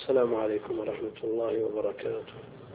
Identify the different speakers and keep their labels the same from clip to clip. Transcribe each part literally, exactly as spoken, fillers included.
Speaker 1: السلام عليكم ورحمة الله وبركاته.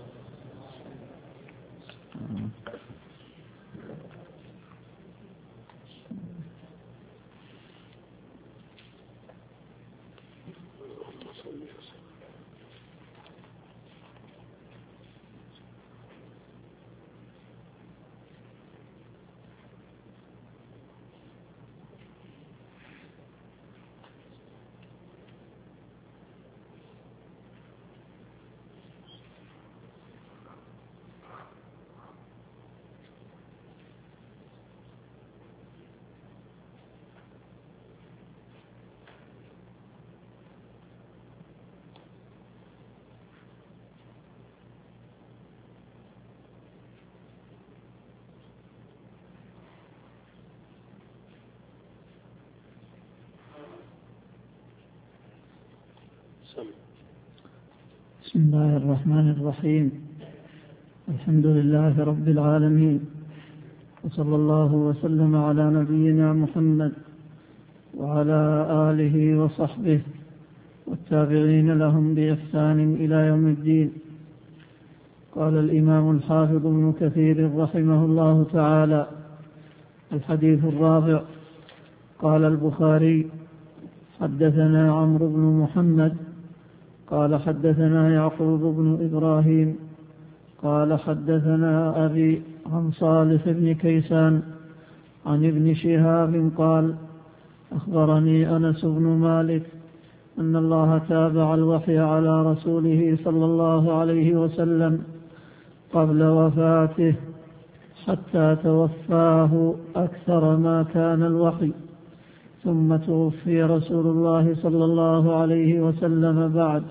Speaker 2: بسم الله الرحمن الرحيم. الحمد لله رب العالمين، وصلى الله وسلم على نبينا محمد وعلى آله وصحبه والتابعين لهم بإحسان إلى يوم الدين. قال الإمام الحافظ ابن كثير رحمه الله تعالى: الحديث الرابع. قال البخاري: حدثنا عمرو بن محمد قال حدثنا يعقوب بن إبراهيم قال حدثنا أبي عن صالح بن كيسان عن ابن شهاب قال: أخبرني أنس بن مالك أن الله تابع الوحي على رسوله صلى الله عليه وسلم قبل وفاته حتى توفاه أكثر ما كان الوحي، ثم توفي رسول الله صلى الله عليه وسلم بعد.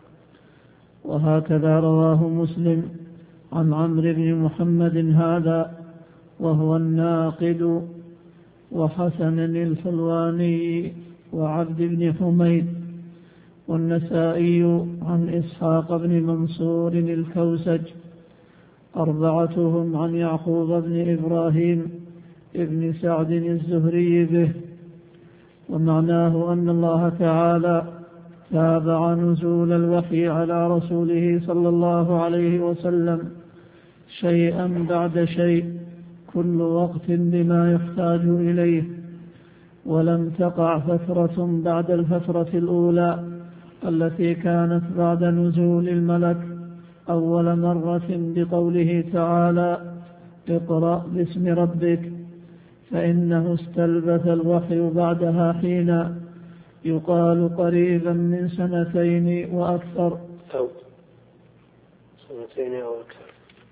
Speaker 2: وهكذا رواه مسلم عن عمرو بن محمد هذا وهو الناقد، وحسن الحلواني وعبد بن حميد، والنسائي عن إسحاق بن منصور الكوسج، أربعتهم عن يعقوب بن إبراهيم ابن سعد الزهري به. ومعناه أن الله تعالى تابع نزول الوحي على رسوله صلى الله عليه وسلم شيئا بعد شيء، كل وقت بما يحتاج إليه، ولم تقع فترة بعد الفترة الأولى التي كانت بعد نزول الملك أول مرة بقوله تعالى: اقرأ باسم ربك، فإنه استلبث الوحي بعدها حين يقال قريبا من سنتين وأكثر
Speaker 1: أو سنتين أو أكثر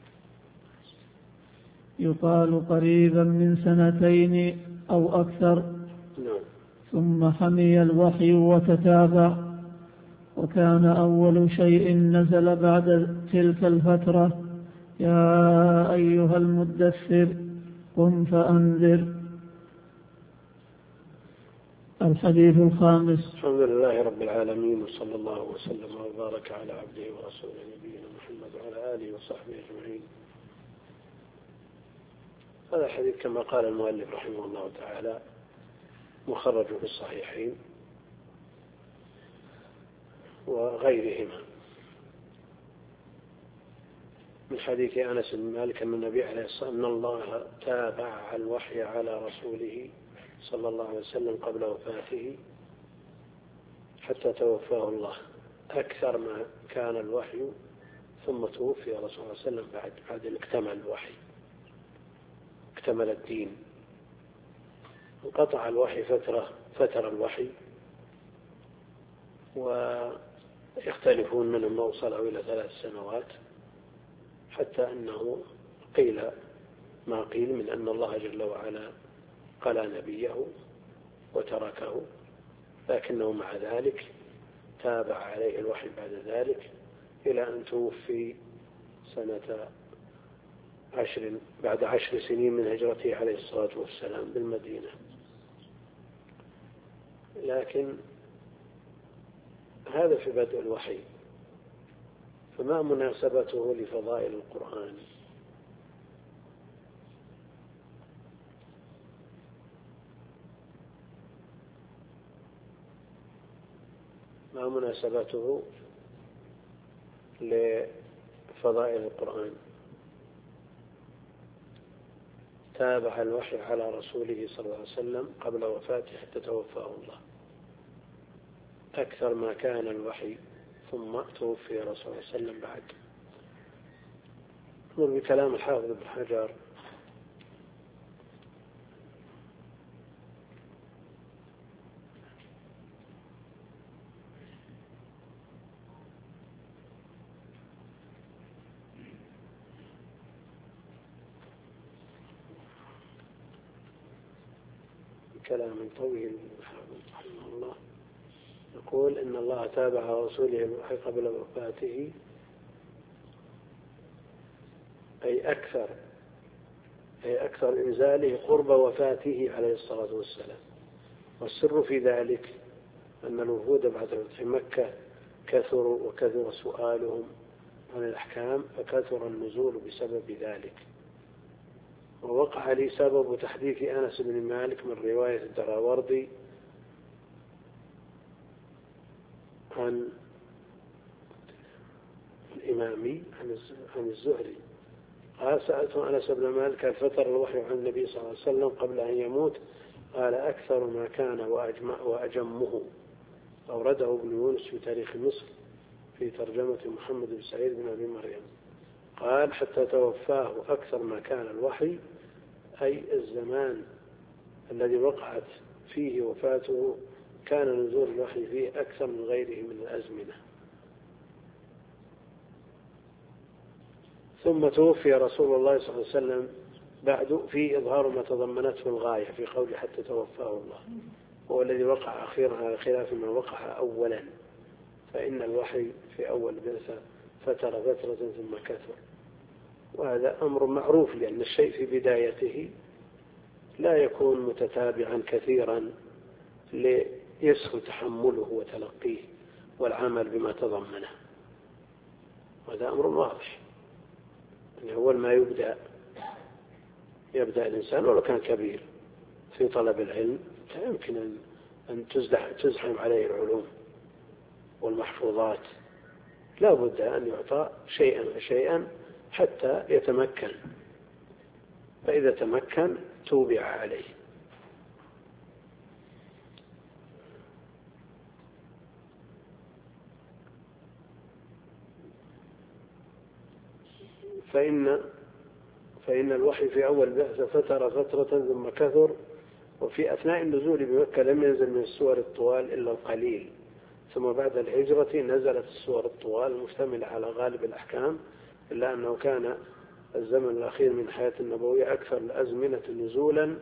Speaker 2: يقال قريبا من سنتين أو أكثر ثم حمي الوحي وتتابع. وكان أول شيء نزل بعد تلك الفترة: يا أيها المدثر قم فأنذر. الحديث الخامس.
Speaker 1: الحمد لله رب العالمين، وصلى الله وسلم وبارك على عبده ورسوله نبينا محمد وعلى آله وصحبه أجمعين. هذا الحديث كما قال المؤلف رحمه الله تعالى مخرج في الصحيحين وغيرهما من حديث أنس بن مالك أن النبي عليه الصلاة والسلام أن الله تابع الوحي على رسوله صلى الله عليه وسلم قبل وفاته حتى توفاه الله أكثر ما كان الوحي، ثم توفي رسول الله صلى الله عليه وسلم بعد بعد اكتمل الوحي، اكتمل الدين. انقطع الوحي فترة فترة الوحي، ويختلفون منهم ما وصلوا إلى ثلاث سنوات، حتى أنه قيل ما قيل من أن الله جل وعلا قلى نبيه وتركه، لكنه مع ذلك تابع عليه الوحي بعد ذلك إلى أن توفي سنة عشر بعد عشر سنين من هجرته عليه الصلاة والسلام بالمدينة. لكن هذا في بدء الوحي، فما مناسبته لفضائل القرآن؟ ما مناسبته لفضائل القرآن تابع الوحي على رسوله صلى الله عليه وسلم قبل وفاته حتى توفاه الله أكثر ما كان الوحي، ثم توفي رسول الله صلى الله عليه وسلم بعد. نقول بكلام الحافظ ابن حجر: كلام طويل رحمه الله، يقول إن الله تابع رسوله الوحي قبل وفاته، أي أكثر أي أكثر إنزاله قرب وفاته عليه الصلاة والسلام. والسر في ذلك أن الوفود بعد فتح مكة كثروا وكثر سؤالهم عن الأحكام، فكثر النزول بسبب ذلك. ووقع لي سبب تحديث أنس بن مالك من رواية الدراوردي عن الإمامي عن الزهري قال: سألت أنس بن مالك هل فتر الوحي عن النبي صلى الله عليه وسلم قبل أن يموت؟ قال: أكثر ما كان وأجمه. أورده ابن يونس في تاريخ مصر في ترجمة محمد بن سعيد بن أبي مريم. قال: حتى توفاه أكثر ما كان الوحي، أي الزمان الذي وقعت فيه وفاته كان نزول الوحي فيه أكثر من غيره من الأزمنة. ثم توفي رسول الله صلى الله عليه وسلم بعد في إظهار ما تضمنته الغاية في قول حتى توفاه الله، هو الذي وقع أخيرا على خلاف ما وقع أولا، فإن الوحي في أول بعثة فتر فترة ثم كثر، وهذا أمر معروف، لأن الشيء في بدايته لا يكون متتابعا كثيرا ليسهل تحمله وتلقيه والعمل بما تضمنه، وهذا أمر واضح. يعني أول ما يبدأ يبدأ الإنسان ولو كان كبير في طلب العلم لا يمكن أن تزحم عليه العلوم والمحفوظات، لا بد أن يعطى شيئا شيئا حتى يتمكن، فإذا تمكن توبع عليه. فإن فإن الوحي في أول بعثة فتر فترة ثم كثر، وفي أثناء النزول بمكة لم ينزل من السور الطوال إلا القليل، ثم بعد الهجرة نزلت السور الطوال المشتملة على غالب الأحكام، إلا أنه كان الزمن الأخير من حياة النبوية أكثر الأزمنة نزولا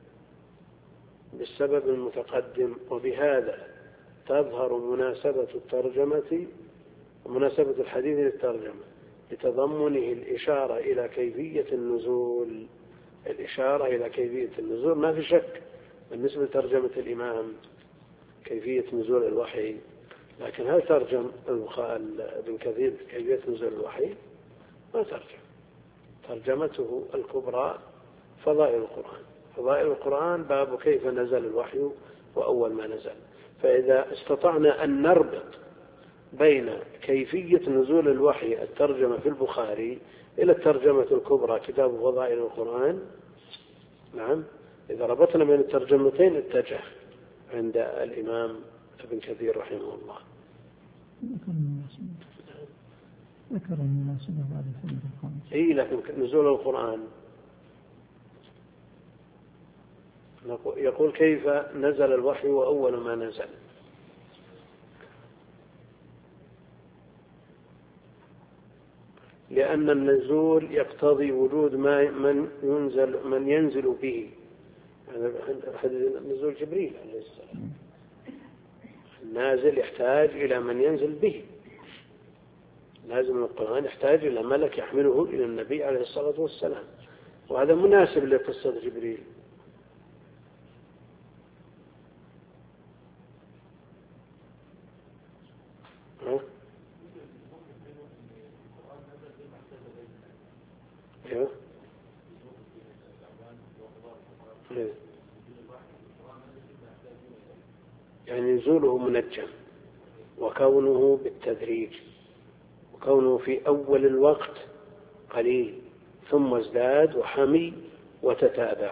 Speaker 1: بالسبب المتقدم، وبهذا تظهر مناسبة الترجمة ومناسبة الحديث للترجمة لتضمنه الإشارة إلى كيفية النزول. الإشارة إلى كيفية النزول ما في شك بالنسبة لترجمة الإمام كيفية نزول الوحي، لكن هل ترجم ابن كثير كيفية نزول الوحي؟ ما ترجم. ترجمته الكبرى فضائل القرآن. فضائل القرآن باب كيف نزل الوحي وأول ما نزل. فإذا استطعنا أن نربط بين كيفية نزول الوحي الترجمة في البخاري إلى الترجمة الكبرى كتاب فضائل القرآن، نعم، إذا ربطنا بين الترجمتين اتجه عند الإمام ابن كثير رحمه الله.
Speaker 2: ذكر المناسبة بعد سنة الخامسة.
Speaker 1: إيه، لكن نزول القرآن يقول كيف نزل الوحي وأول ما نزل. لأن النزول يقتضي وجود ما من ينزل من ينزل به، هذا نزول جبريل عليه السلام. النازل يحتاج إلى من ينزل به، لازم القرآن يحتاج إلى ملك يحمله إلى النبي عليه الصلاة والسلام، وهذا مناسب لقصة جبريل. ها؟ ايوه يعني نزوله منجم وكونه بالتدريج كونه في أول الوقت قليل ثم ازداد وحمي وتتابع،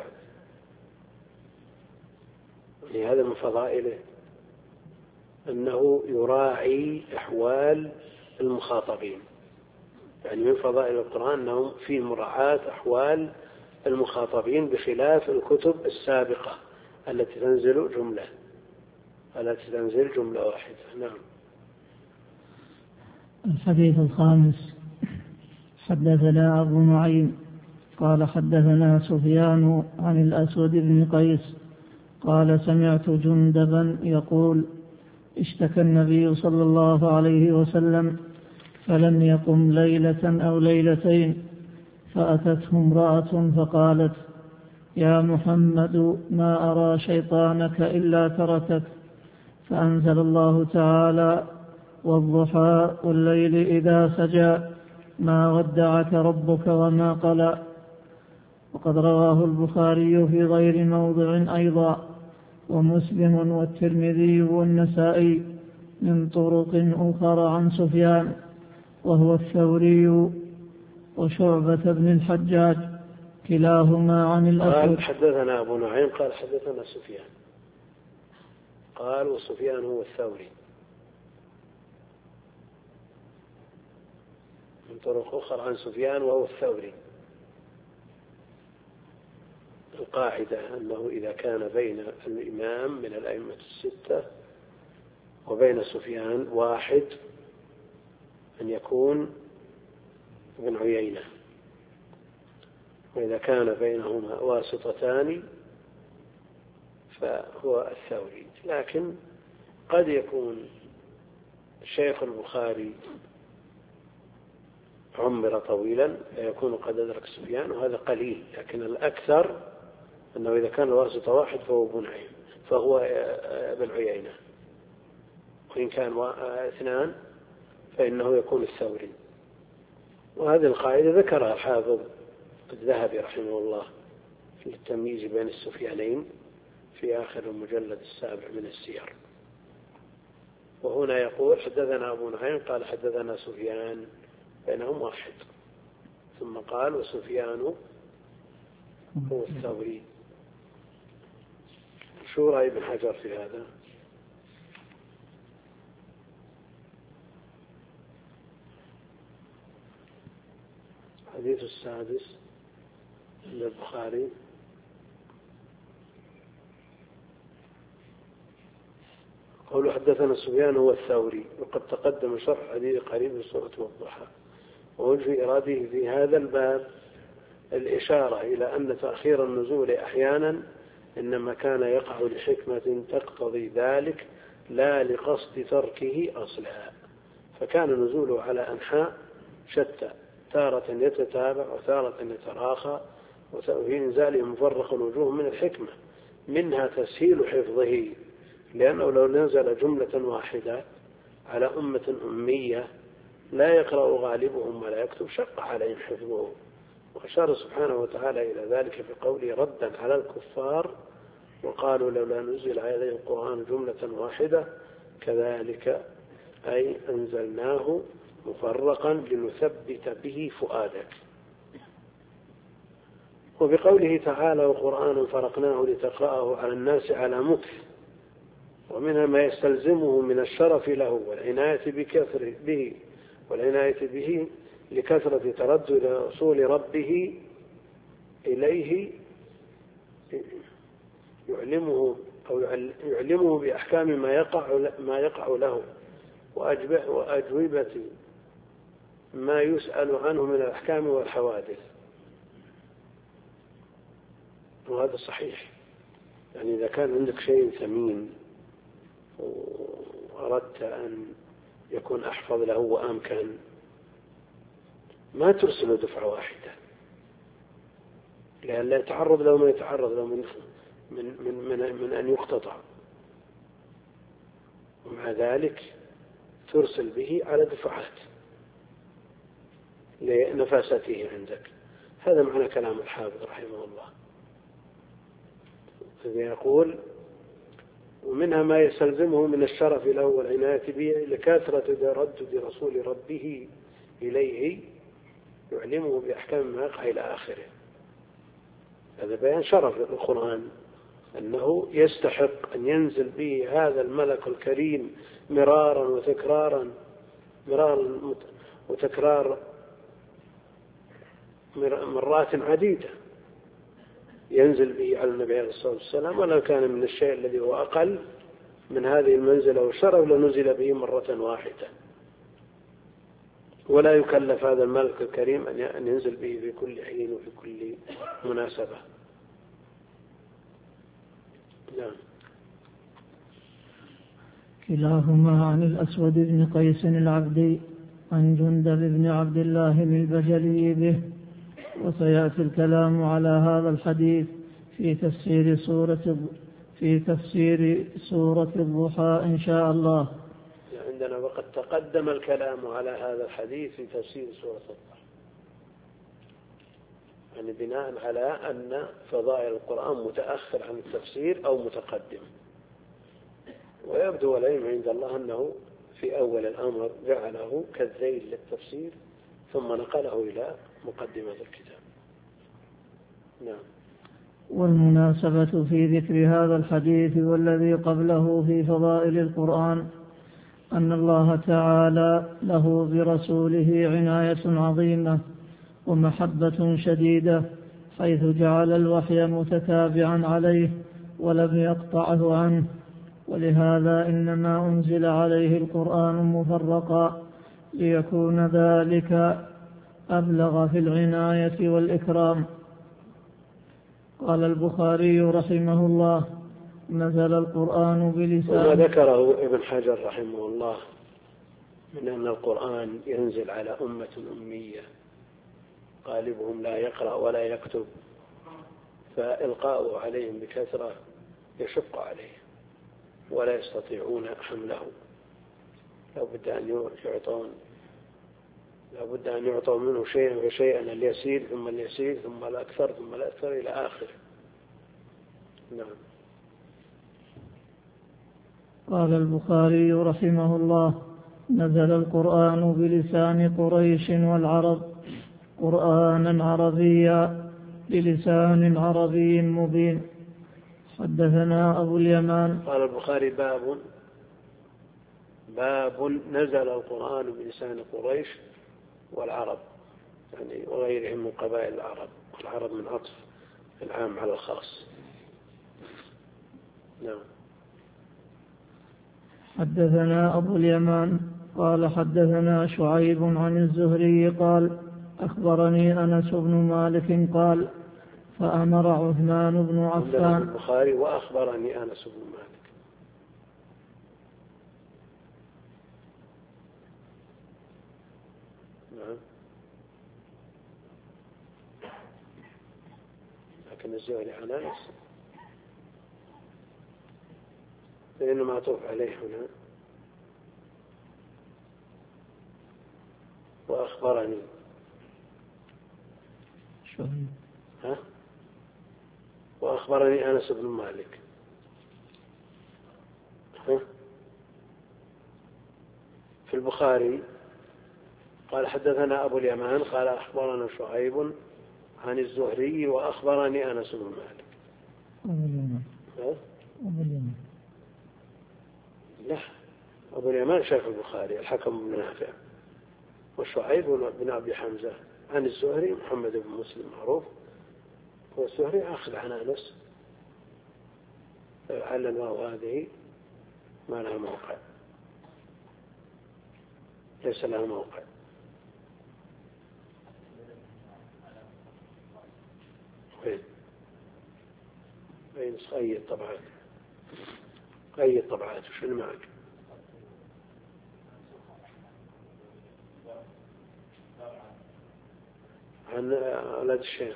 Speaker 1: يعني هذا من فضائله أنه يراعي أحوال المخاطبين. يعني من فضائل القرآن أنه في مراعاة أحوال المخاطبين بخلاف الكتب السابقة التي تنزل جملة التي تنزل جملة واحدة. نعم.
Speaker 2: الحديث الخامس: حدثنا أبو نعيم قال حدثنا سفيان عن الأسود بن قيس قال سمعت جندبا يقول: اشتكى النبي صلى الله عليه وسلم فلم يقم ليلة أو ليلتين، فأتته امرأة فقالت: يا محمد ما أرى شيطانك إلا تركك، فأنزل الله تعالى: والضحى والليل إذا سجى ما ودعك ربك وما قلى. وقد رواه البخاري في غير موضع أيضا، ومسلم والترمذي والنسائي من طرق أخرى عن سفيان وهو الثوري وشعبة بن الحجاج كلاهما عن الأسود.
Speaker 1: قال حدثنا أبو نعيم قال حدثنا سفيان، قال وسفيان هو الثوري، من طرق أخرى عن سفيان وهو الثوري. القاعدة أنه إذا كان بين الإمام من الأئمة الستة وبين سفيان واحد أن يكون ابن عيينة، وإذا كان بينهما واسطتان فهو الثوري. لكن قد يكون الشيخ البخاري عمر طويلا فيكون قد أدرك سفيان، وهذا قليل، لكن الأكثر أنه إذا كان الواسطة واحد فهو ابن عيينة فهو ابن عيينة، وإن كان اثنان فإنه يكون الثوري. وهذه القاعدة ذكرها الحافظ الذهبي رحمه الله في التمييز بين السفيانين في آخر المجلد السابع من السير. وهنا يقول حدثنا أبو نعيم قال حدثنا سفيان بينهم واحد، ثم قال وسفيان هو الثوري. شو رأي ابن حجر في هذا؟ الحديث السادس للبخاري: قوله حدثنا سفيان هو الثوري، وقد تقدم شرح حديث قريب من سورة والضحى. ووجه إراده في هذا الباب الإشارة إلى أن تأخير النزول أحيانا إنما كان يقع لحكمة تقتضي ذلك لا لقصد تركه أصلا، فكان نزوله على أنحاء شتى، تارة يتتابع وتارة يتراخى، وفي نزاله مفرق الوجوه من الحكمة، منها تسهيل حفظه، لأنه لو نزل جملة واحدة على أمة أمية لا يقرأ غالبهم ولا يكتب شق عليهم حفظه. وأشار سبحانه وتعالى إلى ذلك في قوله ردا على الكفار وقالوا لولا نزل عليه القرآن جملة واحدة كذلك أي أنزلناه مفرقا لنثبت به فؤادك. وبقوله تعالى وقرآنا فرقناه لتقرأه على الناس على مكث، ومنها ما يستلزمه من الشرف له والعناية بكثره به والعناية به لكثرة تردد رسول ربه إليه يعلمه أو يعلمه بأحكام ما يقع ما يقع له وأجوبة ما يسأل عنه من الأحكام والحوادث. وهذا صحيح، يعني إذا كان عندك شيء ثمين وأردت أن يكون أحفظ له وأمكن ما ترسله دفعة واحدة لأن لا يتعرض له ما يتعرض له من من من من, من أن يقتطع، ومع ذلك ترسل به على دفعات لنفاسته عندك. هذا معنى كلام الحافظ رحمه الله، يقول ومنها ما يستلزمه من الشرف له والعناية به لكثرة تردد رسول ربه إليه يعلمه بأحكام ما يقع إلى آخره. هذا بيان شرف القرآن أنه يستحق أن ينزل به هذا الملك الكريم مرارا وتكرارا مرارا وتكرار مرات عديدة، ينزل به على النبي عليه الصلاة والسلام، ولو كان من الشيء الذي هو أقل من هذه المنزلة والشرف لنزل به مرة واحدة، ولا يكلف هذا الملك الكريم أن ينزل به في كل حين وفي كل مناسبة. نعم.
Speaker 2: كلاهما عن الأسود بن قيس العبدي عن جندب بن عبد الله البجلي به. وسيأتي الكلام على هذا الحديث في تفسير سورة في تفسير سورة الضحى إن شاء الله.
Speaker 1: عندنا وقد تقدم الكلام على هذا الحديث في تفسير سورة الضحى، يعني بناء على أن فضائل القرآن متأخر عن التفسير أو متقدم. ويبدو العلم عند الله أنه في أول الأمر جعله كالذيل للتفسير ثم نقله إلى مقدمة الكتاب. نعم.
Speaker 2: والمناسبة في ذكر هذا الحديث والذي قبله في فضائل القرآن أن الله تعالى له برسوله عناية عظيمة ومحبة شديدة، حيث جعل الوحي متتابعا عليه ولم يقطعه عنه، ولهذا إنما أنزل عليه القرآن مفرقا ليكون ذلك أبلغ في العناية والإكرام. قال البخاري رحمه الله: نزل القرآن بلسان.
Speaker 1: وما ذكره ابن حجر رحمه الله من أن القرآن ينزل على أمة أمية غالبهم لا يقرأ ولا يكتب، فإلقاؤه عليهم بكثرة يشق عليه ولا يستطيعون حمله. لا بد أن يعطون لا بد أن يعطوا منه شيئا فشيئا، اليسير ثم اليسير ثم الأكثر ثم الأكثر إلى آخر. نعم.
Speaker 2: قال البخاري رحمه الله: نزل القرآن بلسان قريش والعرب قرآنا عربيا بلسان عربي مبين. حدثنا أبو اليمان.
Speaker 1: قال البخاري: باب باب نزل القرآن بلسان قريش والعرب، يعني وغيرهم من قبائل العرب، والعرب من عطف العام على الخاص. نعم.
Speaker 2: حدثنا أبو اليمان قال حدثنا شعيب عن الزهري قال أخبرني أنس بن مالك قال فأمر عثمان بن عفان.
Speaker 1: البخاري: وأخبرني أنس بن مالك. نعم. لكن الزهري عن أنس لأنه معطوف عليه هنا. وأخبرني
Speaker 2: شعيب.
Speaker 1: ها؟ وأخبرني أنس بن مالك. ها؟ في البخاري قال حدثنا أبو اليمان قال أخبرنا شعيب عن الزهري وأخبرني أنس بن مالك.
Speaker 2: أبو اليمان.
Speaker 1: ها؟
Speaker 2: أبو اليمان.
Speaker 1: لا، أبو اليمان شيخ البخاري الحكم بن نافع، وشعيب بن أبي حمزة عن الزهري محمد بن مسلم معروف، والزهري أخذ عن أنس على الواو هذه ما لها موقع، ليس لها موقع. وين وين أي الطبعات أي الطبعات وش اللي معك؟ عن أولاد الشيخ.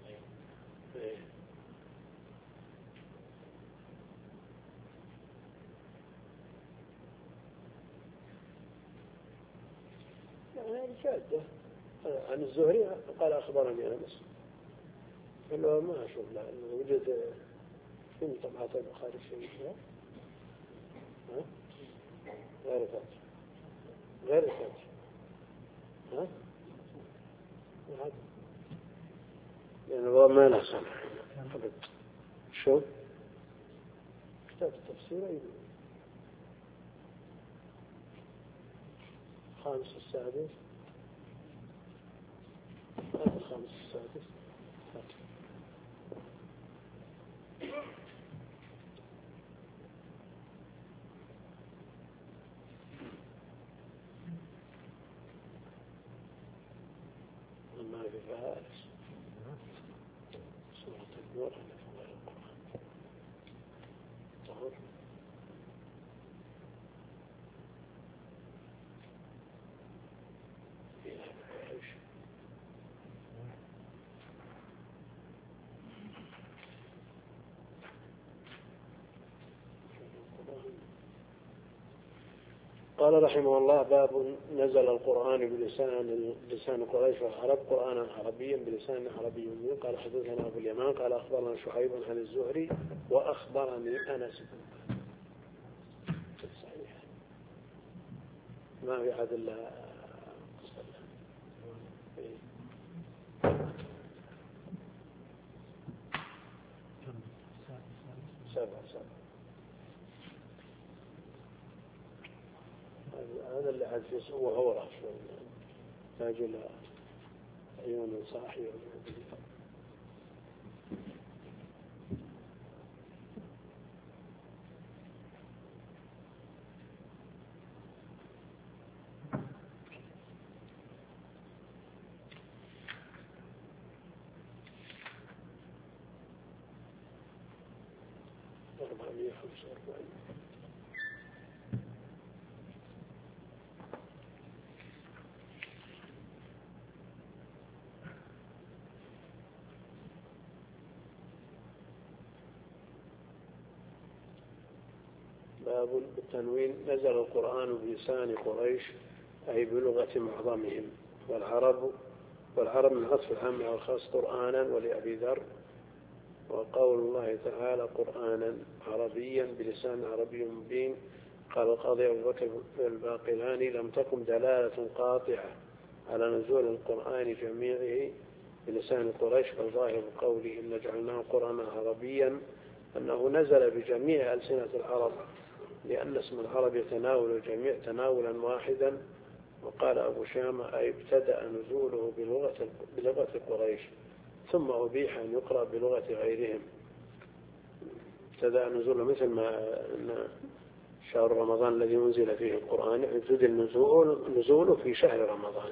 Speaker 1: يعني شادة عن الزهري قال أخبرني أنس، قال ما أشوف لا وجد في طبعات البخاري شيء ها غير ذلك غير ذلك ها؟ لأن الواو ما له صنع أبد. شو؟ كتاب التفسير أيضا خامس السادس هذا الخامس السادس ما في فارس سورة النور على فوائد القرآن طهور قال رحمه الله: باب نزل القرآن بلسان لسان قريش والعرب قرآنا عربيا بلسان عربي مبين. قال حدثنا أبو اليمان قال أخبرنا شعيب عن الزهري وأخبرني أنس. صحيح ما في أحد إلا سبع سبع. هذا اللي عاد في سوى هو راح تاج إلى عيون صاحي. أربعمائة وخمسة وأربعين. باب التنوين. نزل القرآن بلسان قريش أي بلغة معظمهم، والعرب والعرب من عطف العام على الخاص قرآنا ولأبي ذر. وقول الله تعالى قرآنا عربيا بلسان عربي مبين. قال القاضي أبو بكر الباقلاني: لم تكن دلالة قاطعة على نزول القرآن جميعه بلسان قريش، فالظاهر قوله إن جعلناه قرآنا عربيا أنه نزل بجميع ألسنة العرب، لأن اسم العرب يتناول الجميع تناولا واحدا. وقال أبو شامة: أي ابتدأ نزوله بلغة, بلغة قريش ثم أبيح أن يقرأ بلغة غيرهم. ابتدأ نزوله مثل ما شهر رمضان الذي أنزل فيه القرآن ابتدأ النزول نزوله في شهر رمضان.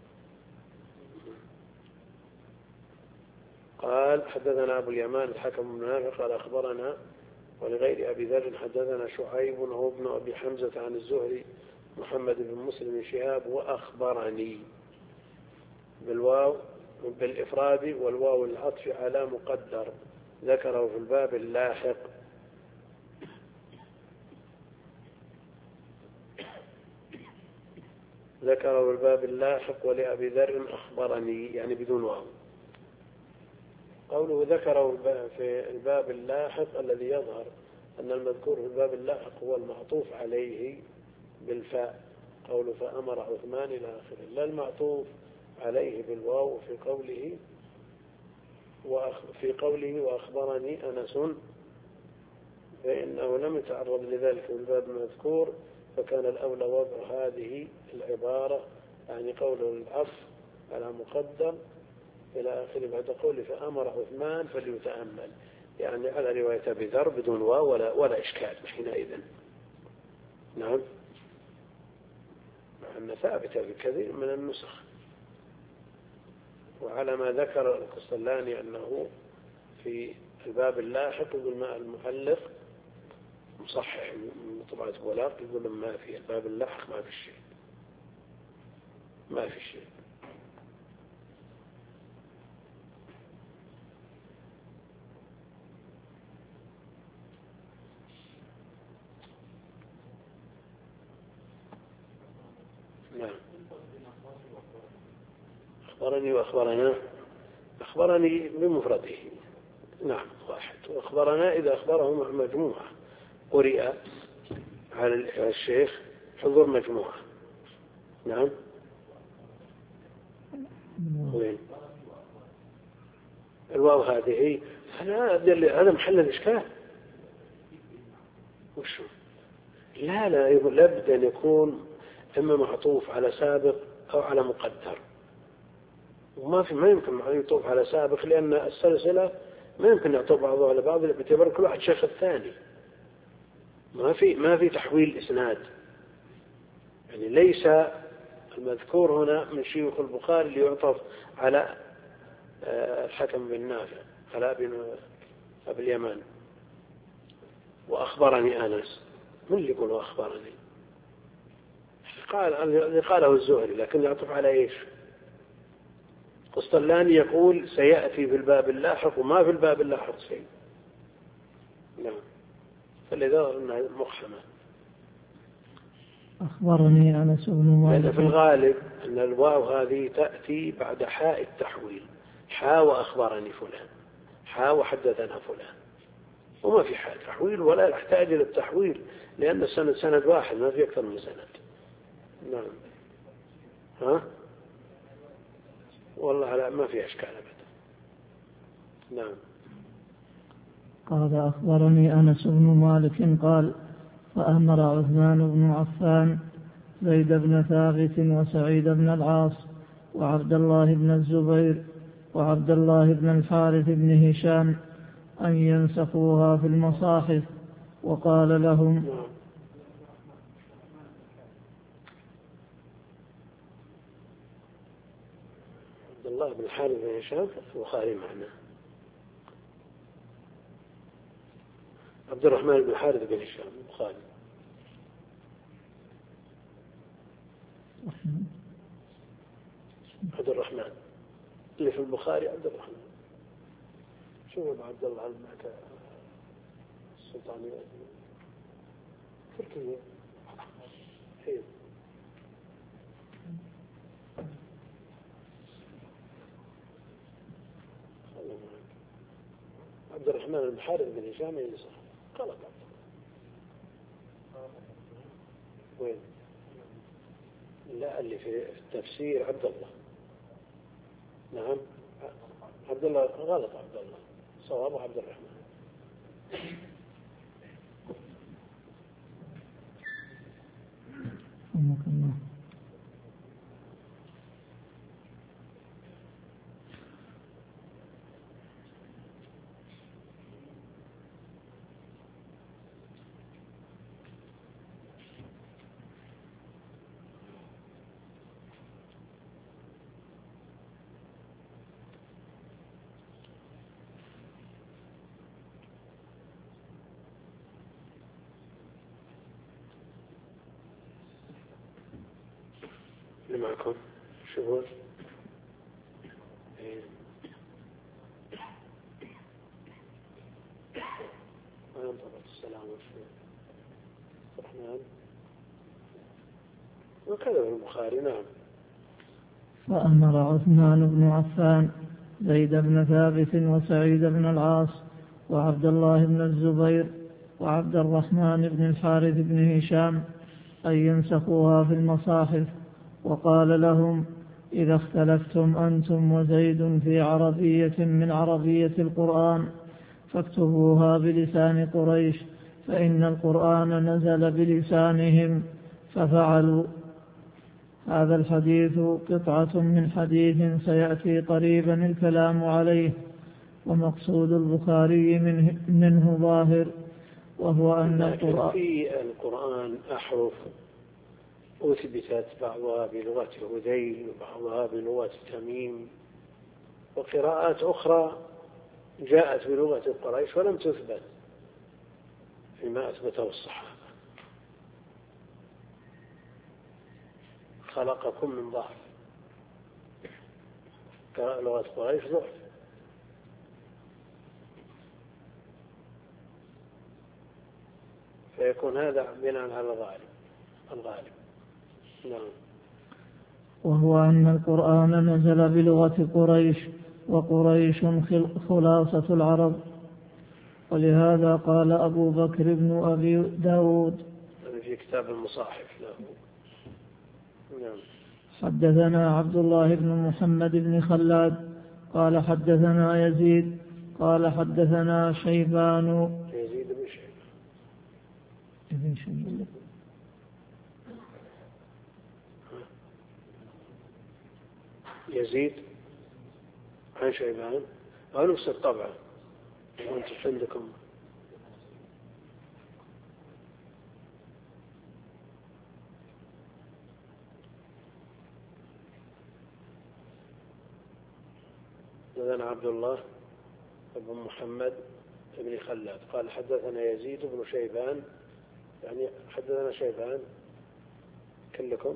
Speaker 1: قال حدثنا أبو اليمان الحكم بن نافع قال أخبرنا ولغير أبي ذر حدثنا شعيب وهو ابن أبي حمزة عن الزهري محمد بن مسلم شهاب وأخبرني بالواو بالإفراد والواو العطف على مقدر ذكره في الباب اللاحق. ذكره في الباب اللاحق ولأبي ذر أخبرني يعني بدون واو. قوله ذكره في الباب اللاحق الذي يظهر أن المذكور في الباب اللاحق هو المعطوف عليه بالفاء، قوله فأمر عثمان إلى آخره، لا المعطوف عليه بالواو في قوله في قوله وأخبرني أنس، فإنه لم يتعرض لذلك في الباب المذكور، فكان الأولى وضع هذه العبارة يعني قوله العطف على مقدم إلى آخره بعد قوله فأمر عثمان فليتأمل، يعني على رواية أبي ذر بدون واو ولا, ولا إشكال حينئذ. نعم، مع أن ثابتة بكثير من النسخ. وعلى ما ذكر القسطلاني أنه في الباب اللاحق يقول ما المعلق مصحح من طبعة بولاق يقول ما في الباب اللاحق ما في شيء ما في شيء. نعم. أخبرني وأخبرنا أخبرني بمفرده نعم واحد، وأخبرنا إذا أخبره مع مجموعة قرئ على الشيخ حضور مجموعة. نعم وين الواو هذه؟ هذا محل الإشكال. وشو؟ لا لا لابد أن يكون إما معطوف على سابق أو على مقدر، وما في ما يمكن يعطوف على سابق، لأن السلسلة ما يمكن يعطوف بعضها على بعض باعتبار كل واحد شيخ الثاني. ما في ما في تحويل إسناد، يعني ليس المذكور هنا من شيوخ البخاري اللي يعطف على الحكم بن نافع على أبي اليمان وأخبرني أنس. من اللي يقول أخبرني؟ قال اللي قاله الزهري، لكن يعطف على إيش؟ قسطلاني يقول سيأتي في الباب اللاحق، وما في الباب اللاحق شيء. نعم، فلذا أنها مقحمة.
Speaker 2: أخبرني أنس بن مالك.
Speaker 1: في الغالب أن الواو هذه تأتي بعد حاء التحويل، حاء وأخبرني فلان، حاء وحدثنا فلان، وما في حاء تحويل ولا يحتاج إلى التحويل، لأن السند سند واحد ما في أكثر من سند. نعم. ها؟ والله لا، ما في أشكال أبدا. نعم.
Speaker 2: قال أخبرني أنس بن مالك قال فأمر عثمان بن عفان زيد بن ثابت وسعيد بن العاص وعبد الله بن الزبير وعبد الله بن الحارث بن هشام أن ينسخوها في المصاحف، وقال لهم
Speaker 1: عبد الله بن الحارث بن هشام في البخاري معنا، عبد الرحمن بن الحارث بن هشام البخاري. عبد الرحمن اللي في البخاري عبد الرحمن. شو عبد الله المعك السلطاني تركيا. حين عبد الرحمن الحارث بن هشام اللي صح غلط. وين؟ لا، اللي في التفسير عبد الله. نعم عبد الله غلط، عبد الله صواب عبد الرحمن. اللي معكم شغل ايه ما ينطبق السلام الرحمن وكذا في البخاري. نعم.
Speaker 2: فأمر عثمان بن عفان زيد بن ثابت وسعيد بن العاص وعبد الله بن الزبير وعبد الرحمن بن الحارث بن هشام أن ينسخوها في المصاحف، وقال لهم إذا اختلفتم أنتم وزيد في عربية من عربية القرآن فاكتبوها بلسان قريش، فإن القرآن نزل بلسانهم، ففعلوا. هذا الحديث قطعة من حديث سيأتي قريبا الكلام عليه، ومقصود البخاري منه, منه ظاهر، وهو أن القرآن
Speaker 1: في القرآن أحرف أثبتت بعضها بلغة هذيل وبعضها بلغة تميم، وقراءات أخرى جاءت بلغة قريش ولم تثبت فيما أثبته الصحابة. خلقكم من ضعف، قراءة لغة قريش ضعف. فيكون هذا بناء على الغالب الغالب. نعم.
Speaker 2: وهو أن القرآن نزل بلغة قريش، وقريش خلاصة العرب، ولهذا قال أبو بكر بن أبي داود
Speaker 1: في كتاب المصاحف له. نعم.
Speaker 2: حدثنا عبد الله بن محمد بن خلاد قال حدثنا يزيد قال حدثنا شيبان
Speaker 1: يزيد بن
Speaker 2: شيبان
Speaker 1: يزيد عن شيبان أو نفس الطبع وأنت عندكم حدثنا عبد الله بن محمد بن خلاد قال حدثنا يزيد بن شيبان يعني حدثنا شيبان كلكم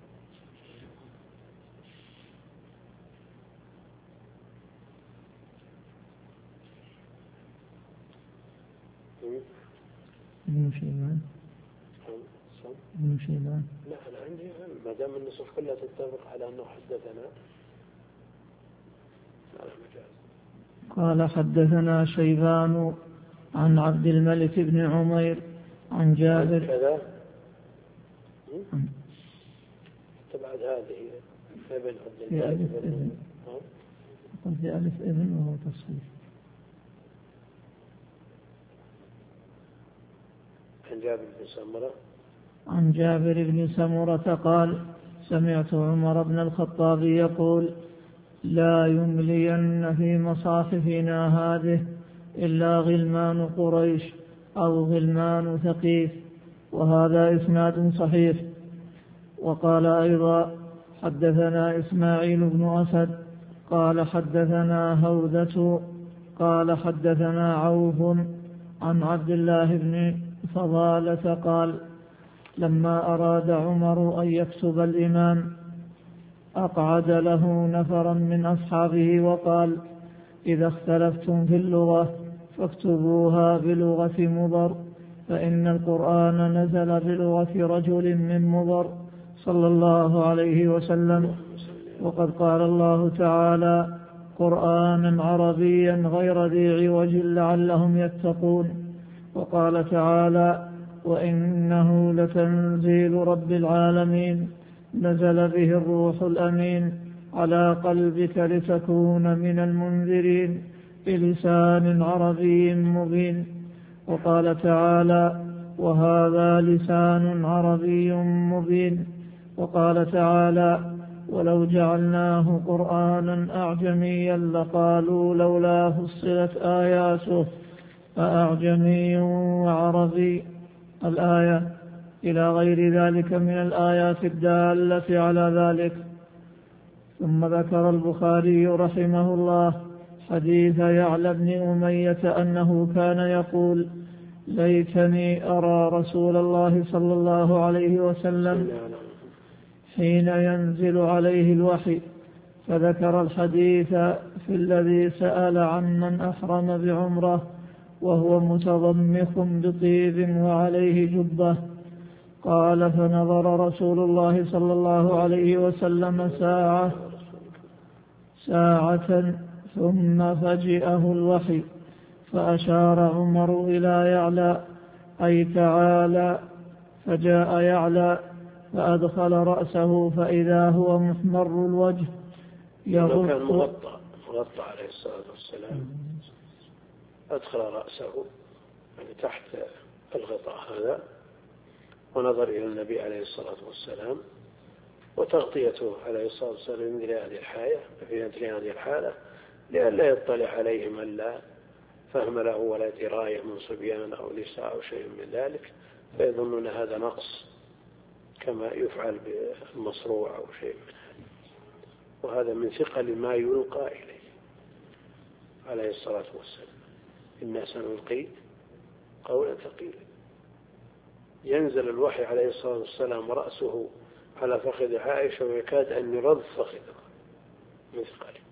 Speaker 2: ابن شيبان ابن شيبان
Speaker 1: لا أنا عندي ما دام النصوص كلها تتفق على أنه حدثنا على مجاز.
Speaker 2: قال حدثنا شيبان عن عبد الملك بن عمير عن جابر
Speaker 1: كذا تبعد هذه ابن عبد
Speaker 2: الملك ابن قلت في ألف ابن وهو تصحيح.
Speaker 1: عن جابر بن سمرة
Speaker 2: عن جابر بن سمرة قال سمعت عمر بن الخطاب يقول لا يملين في مصاحفنا هذه إلا غلمان قريش أو غلمان ثقيف. وهذا إسناد صحيح. وقال أيضا حدثنا إسماعيل بن أسد قال حدثنا هودة قال حدثنا عوف عن عبد الله بن فضالة قال لما أراد عمر أن يكتب الإمام أقعد له نفرا من أصحابه وقال إذا اختلفتم في اللغة فاكتبوها بلغة مضر فإن القرآن نزل بلغة رجل من مضر صلى الله عليه وسلم. وقد قال الله تعالى قرآنا عربيا غير ذي عوج لعلهم يتقون. وقال تعالى وإنه لتنزيل رب العالمين نزل به الروح الأمين على قلبك لتكون من المنذرين بلسان عربي مبين. وقال تعالى وهذا لسان عربي مبين. وقال تعالى ولو جعلناه قرآنا أعجميا لقالوا لولا فصلت آياته أأعجمي وعربي الآية إلى غير ذلك من الآيات الدالة على ذلك. ثم ذكر البخاري رحمه الله حديث يعلى بن أمية أنه كان يقول ليتني أرى رسول الله صلى الله عليه وسلم حين ينزل عليه الوحي. فذكر الحديث في الذي سأل عن من أحرم بعمره وهو متضمخ بطيب وعليه جبة. قال فنظر رسول الله صلى الله عليه وسلم ساعة ساعة ثم فجئه الوحي فأشار عمر إلى يعلى أي تعالى فجاء يعلى فأدخل رأسه فإذا هو محمر الوجه
Speaker 1: يغط كان مغطى مغطى عليه الصلاة والسلام أدخل رأسه يعني تحت الغطاء هذا ونظر إلى النبي عليه الصلاة والسلام وتغطيته عليه الصلاة والسلام مثل هذه الحالة في مثل هذه الحالة لئلا يطلع عليه من لا فهم له ولا دراية من صبيان أو نساء أو شيء من ذلك فيظنون هذا نقص كما يفعل بالمصروع أو شيء من هذا. وهذا من ثقل ما يلقى إليه عليه الصلاة والسلام إنا سنلقي قولا ثقيلا. ينزل الوحي عليه الصلاة والسلام رأسه على فخذ عائشة ويكاد أن يرض فخذها من ثقله.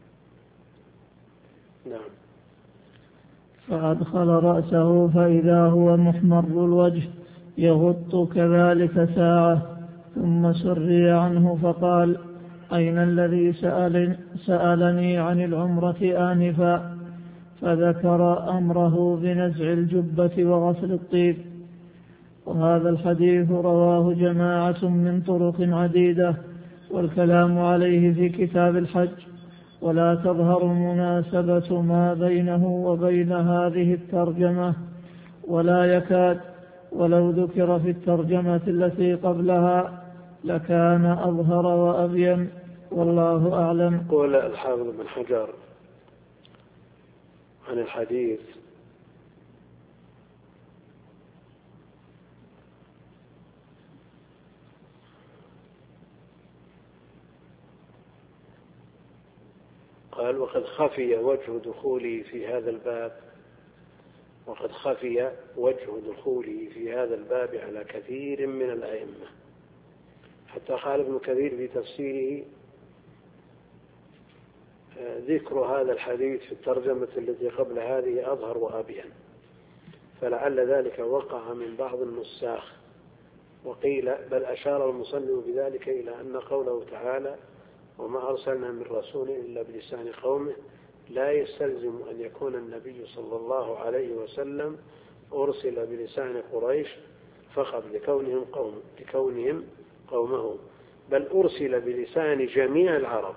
Speaker 1: نعم.
Speaker 2: فأدخل رأسه فإذا هو محمر الوجه يغط كذلك ساعة ثم سري عنه فقال أين الذي سأل سألني عن العمرة آنفا فذكر أمره بنزع الجبة وغسل الطيب. وهذا الحديث رواه جماعة من طرق عديدة والكلام عليه في كتاب الحج، ولا تظهر مناسبة ما بينه وبين هذه الترجمة ولا يكاد، ولو ذكر في الترجمة التي قبلها لكان أظهر وأبين، والله أعلم.
Speaker 1: قول الحافظ بن حجر عن الحديث: قال: وقد خفي وجه دخوله في هذا الباب وقد خفي وجه دخوله في هذا الباب على كثير من الأئمة، حتى قال ابن كثير في تفسيره: ذكر هذا الحديث في الترجمة التي قبل هذه أظهر وأبين، فلعل ذلك وقع من بعض النساخ. وقيل بل أشار المصنف بذلك إلى أن قوله تعالى: وما أرسلنا من رسول إلا بلسان قومه، لا يستلزم أن يكون النبي صلى الله عليه وسلم أرسل بلسان قريش فقط لكونهم قوم لكونهم قومه، بل أرسل بلسان جميع العرب،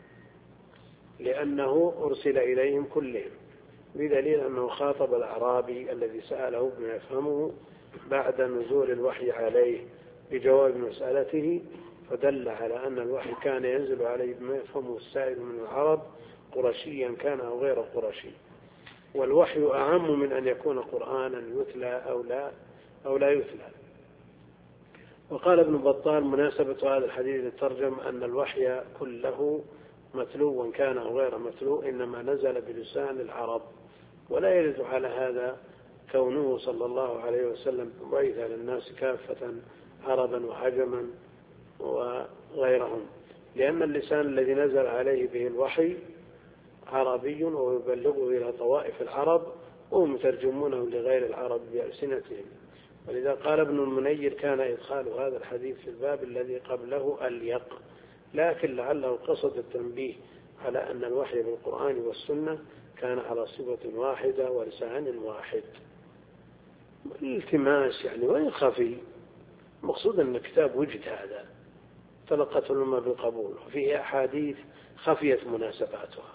Speaker 1: لأنه أرسل إليهم كلهم، بدليل أنه خاطب الأعرابي الذي سأله بما يفهمه بعد نزول الوحي عليه بجواب مسألته، فدل على أن الوحي كان ينزل عليه بما يفهمه السائل من العرب، قرشيا كان أو غير قرشي، والوحي أعم من أن يكون قرآنا يتلى أو لا أو لا يتلى. وقال ابن بطال: مناسبة هذا الحديث للترجم أن الوحي كله متلو كان أو غير متلو إنما نزل بلسان العرب، ولا يرد على هذا كونه صلى الله عليه وسلم بعث للناس كافة عربا وعجما وغيرهم، لأن اللسان الذي نزل عليه به الوحي عربي ويبلغه إلى طوائف العرب وهم يترجمونه لغير العرب بألسنتهم. ولذا قال ابن المنير: كان إدخال هذا الحديث في الباب الذي قبله أليق، لكن لعله قصد التنبيه على أن الوحي بالقرآن والسنة كان على صفة واحدة ولسان واحد. الالتماس يعني وين خفي، مقصود أن الكتاب وجد هذا تلقته الأمة بالقبول، وفيه أحاديث خفيت مناسباتها،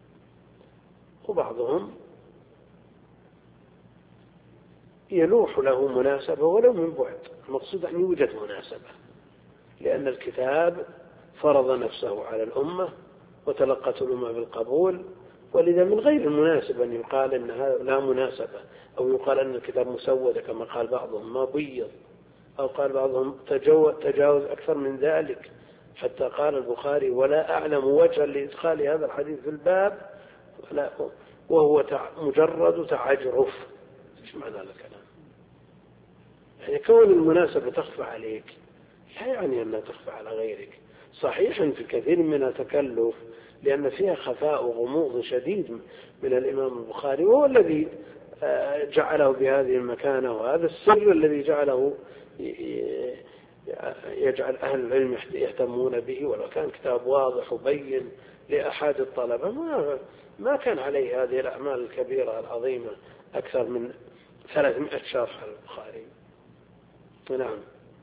Speaker 1: وبعضهم يلوح له مناسبة ولو من بعد، المقصود أن يوجد مناسبة، لأن الكتاب فرض نفسه على الأمة وتلقته الأمة بالقبول، ولذا من غير المناسبة أن يقال أنها لا مناسبة، أو يقال أن الكتاب مسود كما قال بعضهم ما بيض، أو قال بعضهم تجاوز أكثر من ذلك، حتى قال البخاري: ولا أعلم وجها لإدخال هذا الحديث في الباب وهو مجرد تعجرف. إيش معنى هذا الكلام؟ يعني كون المناسبة تخفى عليك لا يعني أنها تخفى على غيرك. صحيح في كثير منها تكلف، لأن فيها خفاء وغموض شديد من الإمام البخاري، وهو الذي جعله بهذه المكانة، وهذا السر الذي جعله يجعل أهل العلم يهتمون به. ولو كان كتاب واضح وبين لأحد الطلبة ما ما كان عليه هذه الأعمال الكبيرة العظيمة، أكثر من ثلاثمائة شرح البخاري. نعم.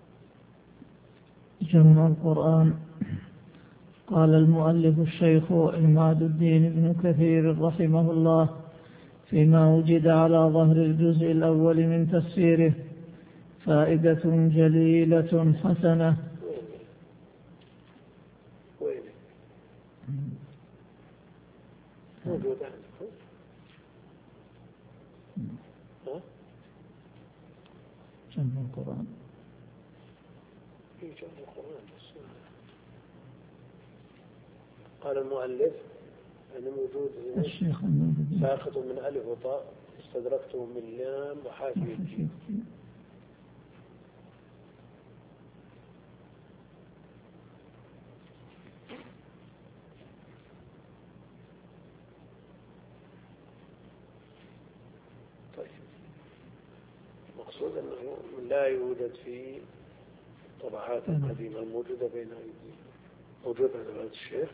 Speaker 2: جمع القرآن. قال المؤلف الشيخ عماد الدين بن كثير رحمه الله: فيما وجد على ظهر الجزء الأول من تفسيره فائدة جليلة حسنة.
Speaker 1: وين موجود عندكم؟ ها؟
Speaker 2: جمع القرآن.
Speaker 1: في جمع القرآن بس. قال المؤلف أنه موجود
Speaker 2: الشيخ
Speaker 1: ساقط من ألف وطاء، استدركته من لام وحاشية الجيم. طيب، المقصود أنه لا يوجد في الطبعات القديمة الموجودة بين أيدينا. موجود عند هذا الشيخ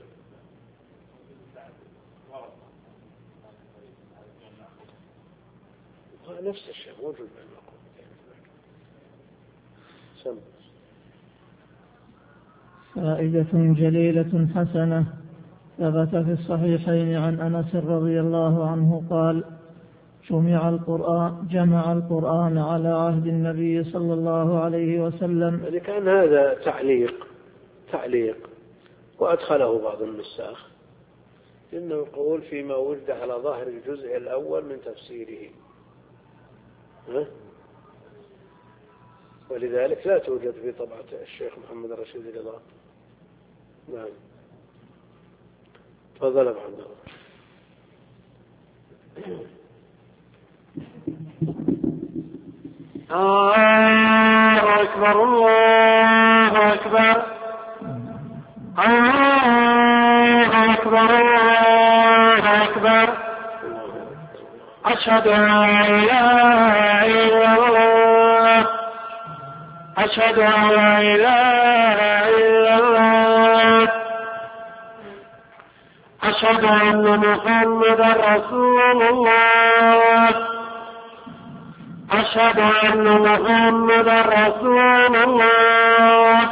Speaker 1: نفس الشيء موجود بين المقومتين. سم
Speaker 2: فائدة جليلة حسنة. ثبت في الصحيحين عن أنس رضي الله عنه قال: جمع القرآن جمع القرآن على عهد النبي صلى الله عليه وسلم.
Speaker 1: يعني كان هذا تعليق تعليق وأدخله بعض النساخ، إنه يقول فيما ورد على ظاهر الجزء الأول من تفسيره، ها؟ ولذلك لا توجد في طبعة الشيخ محمد رشيد رضا. نعم. تفضل أبو عبد الله.
Speaker 3: الله أكبر الله أكبر الله أكبر الله أكبر. أشهد أن لا إله إلا الله أشهد أن لا إله إلا الله أشهد أن محمدا رسول الله أشهد أن محمدا رسول الله.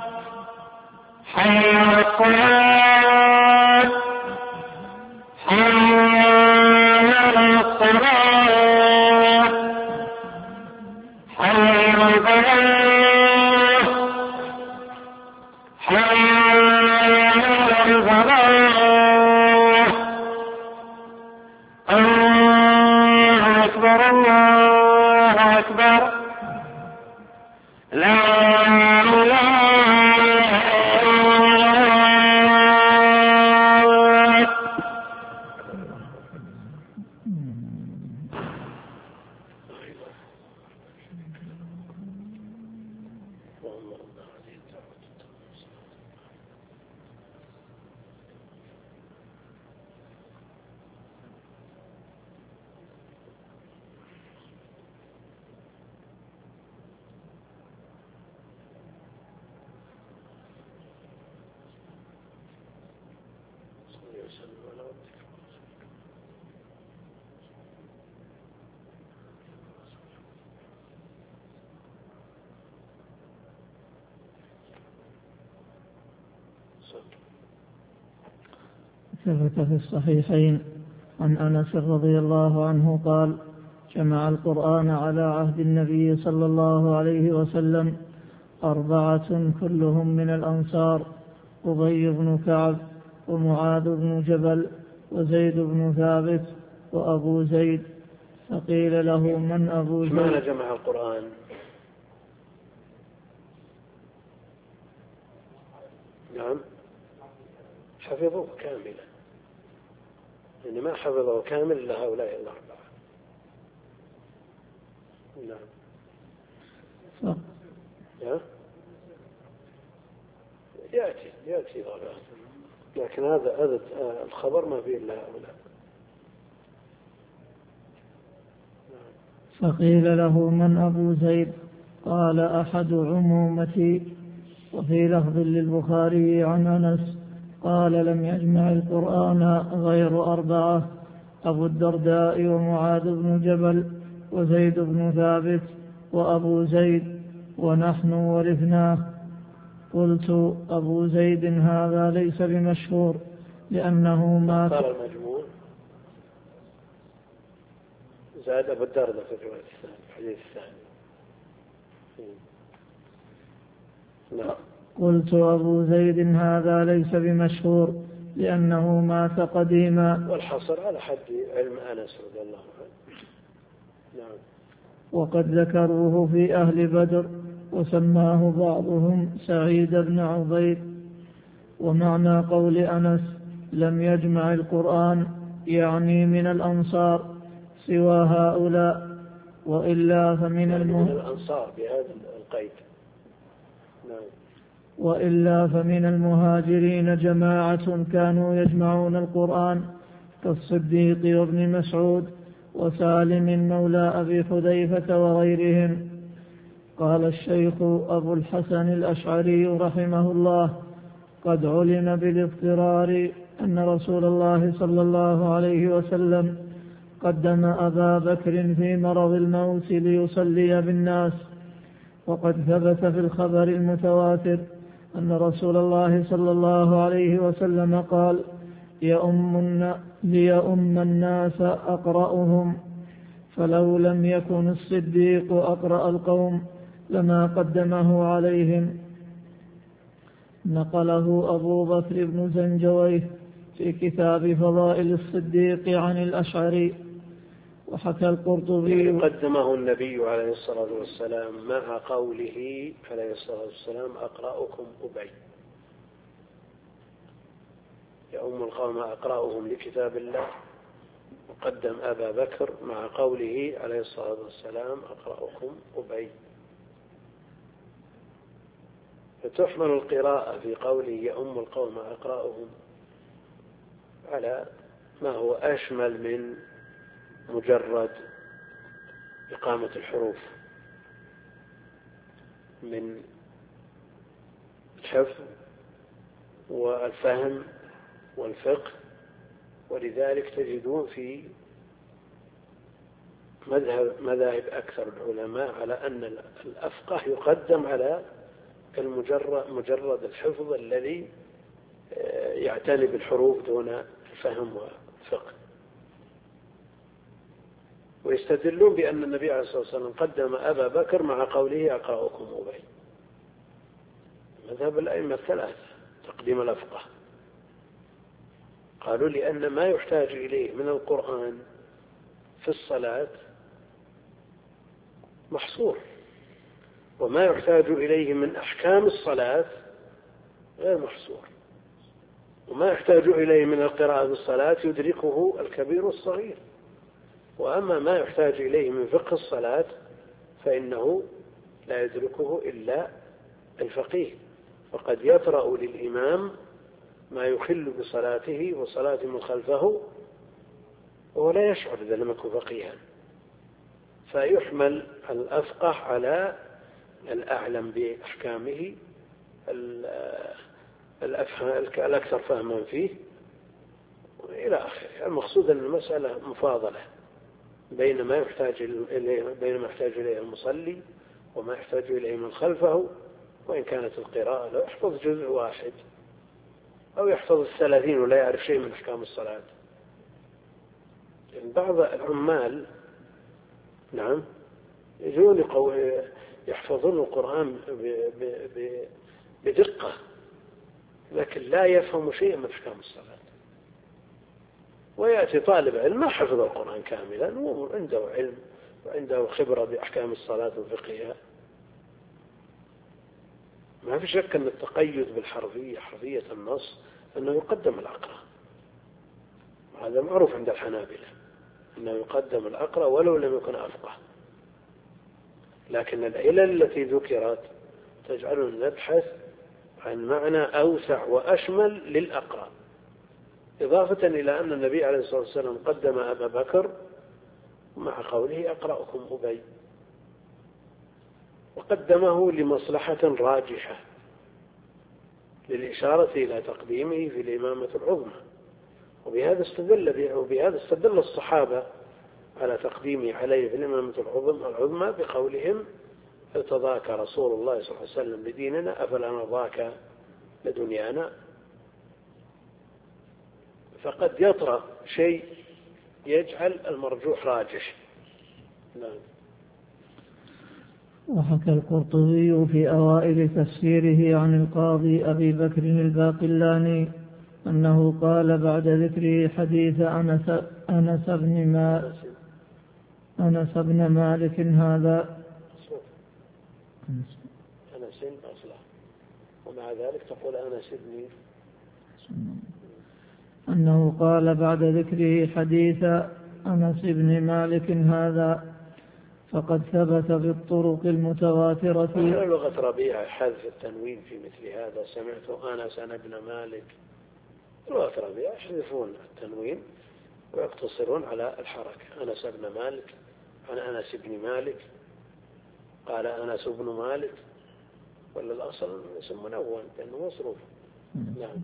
Speaker 3: حي على الصلاة حي على الصلاة حي على الفلاح حي على الفلاح. الله أكبر الله أكبر. لا إله
Speaker 2: ثبت في الصحيحين عن أنس رضي الله عنه قال: جمع القرآن على عهد النبي صلى الله عليه وسلم أربعة كلهم من الأنصار: أبي بن كعب ومعاذ بن جبل وزيد بن ثابت وأبو زيد. فقيل له: من أبو زيد؟
Speaker 1: ماذا جمع القرآن؟ نعم، حفظوه كاملا، يعني ما حفظه كامل إلا هؤلاء الأربعة. نعم. ف... يأتي يأتي ضربات، لكن هذا هذا الخبر ما فيه إلا هؤلاء.
Speaker 2: فقيل له: من أبو زيد؟ قال: أحد عمومتي. وفي لفظ للبخاري عن أنس قال: لم يجمع القرآن غير أربعة: أبو الدرداء ومعاذ بن جبل وزيد بن ثابت وأبو زيد، ونحن ورثناه. قلت: أبو زيد هذا ليس بمشهور لأنه مات.
Speaker 1: قال المجموع زاد أبو الدرداء في الرواية الثانية الحديث الثاني. نعم.
Speaker 2: قلت: أبو زيد هذا ليس بمشهور لأنه مات قديما.
Speaker 1: والحصر على حد علم أنس رضي الله عنه. نعم.
Speaker 2: وقد ذكروه في أهل بدر وسماه بعضهم سعيد بن عبيد. ومعنى قول أنس لم يجمع القرآن يعني من الأنصار سوى هؤلاء، وإلا فمن المه...
Speaker 1: الأنصار بهذا القيد. نعم.
Speaker 2: وإلا فمن المهاجرين جماعة كانوا يجمعون القرآن كالصديق وابن مسعود وسالم مولى أبي حذيفة وغيرهم. قال الشيخ أبو الحسن الأشعري رحمه الله: قد علم بالاضطرار أن رسول الله صلى الله عليه وسلم قدم أبا بكر في مرض الموت ليصلي بالناس. وقد ثبت في الخبر المتواتر أن رسول الله صلى الله عليه وسلم قال: ليؤم ليؤم الناس أقرأهم، فلو لم يكن الصديق أقرأ القوم لما قدمه عليهم. نقله أبو بكر بن زنجويه في كتاب فضائل الصديق عن الأشعري. وحكى القرطبي
Speaker 1: قدمه النبي عليه الصلاة والسلام مع قوله عليه الصلاة والسلام: أقرأكم أبي، يؤم القوم أقرأهم لكتاب الله، وقدم أبا بكر مع قوله عليه الصلاة والسلام: أقرأكم أبي. فتحمل القراءة في قوله يؤم القوم أقرأهم على ما هو أشمل من مجرد إقامة الحروف، من الحفظ والفهم والفقه. ولذلك تجدون في مذهب مذاهب أكثر العلماء على أن الأفقه يقدم على المجرد مجرد الحفظ الذي يعتني بالحروف دون الفهم والفقه. ويستدلون بأن النبي عليه الصلاة والسلام قدم أبا بكر مع قوله أقرأكم أبي. مذهب الأئمة الثلاثة تقديم الأفقه. قالوا لأن ما يحتاج إليه من القرآن في الصلاة محصور، وما يحتاج إليه من أحكام الصلاة غير محصور، وما يحتاج إليه من القراءة في الصلاة يدركه الكبير والصغير. وأما ما يحتاج إليه من فقه الصلاة فإنه لا يدركه إلا الفقيه، وقد يطرأ للإمام ما يخل بصلاته وصلاة من خلفه وهو لا يشعر إذا لم يكن فقيها. فيحمل الأفقه على الأعلم بأحكامه الأكثر فهما فيه إلى آخره. المقصود أن المسألة مفاضلة بين ما يحتاج إليه بين ما يحتاج إليه المصلي وما يحتاج إليه من خلفه. وإن كانت القراءة لو يحفظ جزء واحد أو يحفظ الثلاثين ولا يعرف شيء من أحكام الصلاة. يعني بعض العمال نعم يجون يحفظون القرآن بدقة لكن لا يفهم شيء من أحكام الصلاة. ويأتي طالب علم ما حفظ القرآن كاملا وعنده علم وعنده خبرة بأحكام الصلاة وفقهها. ما في شك أن التقيد بالحرفية حرفية النص أنه يقدم الأقرأ، هذا معروف عند الحنابلة أنه يقدم الأقرأ ولو لم يكن أفقه. لكن العلل التي ذكرت تجعلنا نبحث عن معنى أوسع وأشمل للأقرأ، إضافة إلى أن النبي عليه الصلاة والسلام قدم أبا بكر مع قوله أقرأكم أبي، وقدمه لمصلحة راجحة للإشارة إلى تقديمه في الإمامة العظمى. وبهذا استدل وبهذا استدل الصحابة على تقديمه عليه في الإمامة العظمى بقولهم: ارتضاك رسول الله صلى الله عليه وسلم لديننا أفلا نرضاك لدنيانا. فقد يطرأ شيء يجعل المرجوح راجح. نعم.
Speaker 2: وحكى القرطبي في أوائل تفسيره عن القاضي أبي بكر الباقلاني أنه قال بعد ذكره حديث أنس, أنس, بن, ما أنس بن مالك هذا
Speaker 1: أنس أصلا، ومع ذلك تقول أنس بن
Speaker 2: أنه قال بعد ذكره حديث أنس بن مالك هذا فقد ثبت بالطرق المتواترة.
Speaker 1: لغة ربيعة حذف التنوين في مثل هذا. سمعت أنس بن مالك، لغة ربيعة يحذفون التنوين ويقتصرون على الحركة. أنس بن مالك عن أنس بن مالك قال أنس بن مالك، ولا الأصل اسم منون لأنه مصروف. نعم.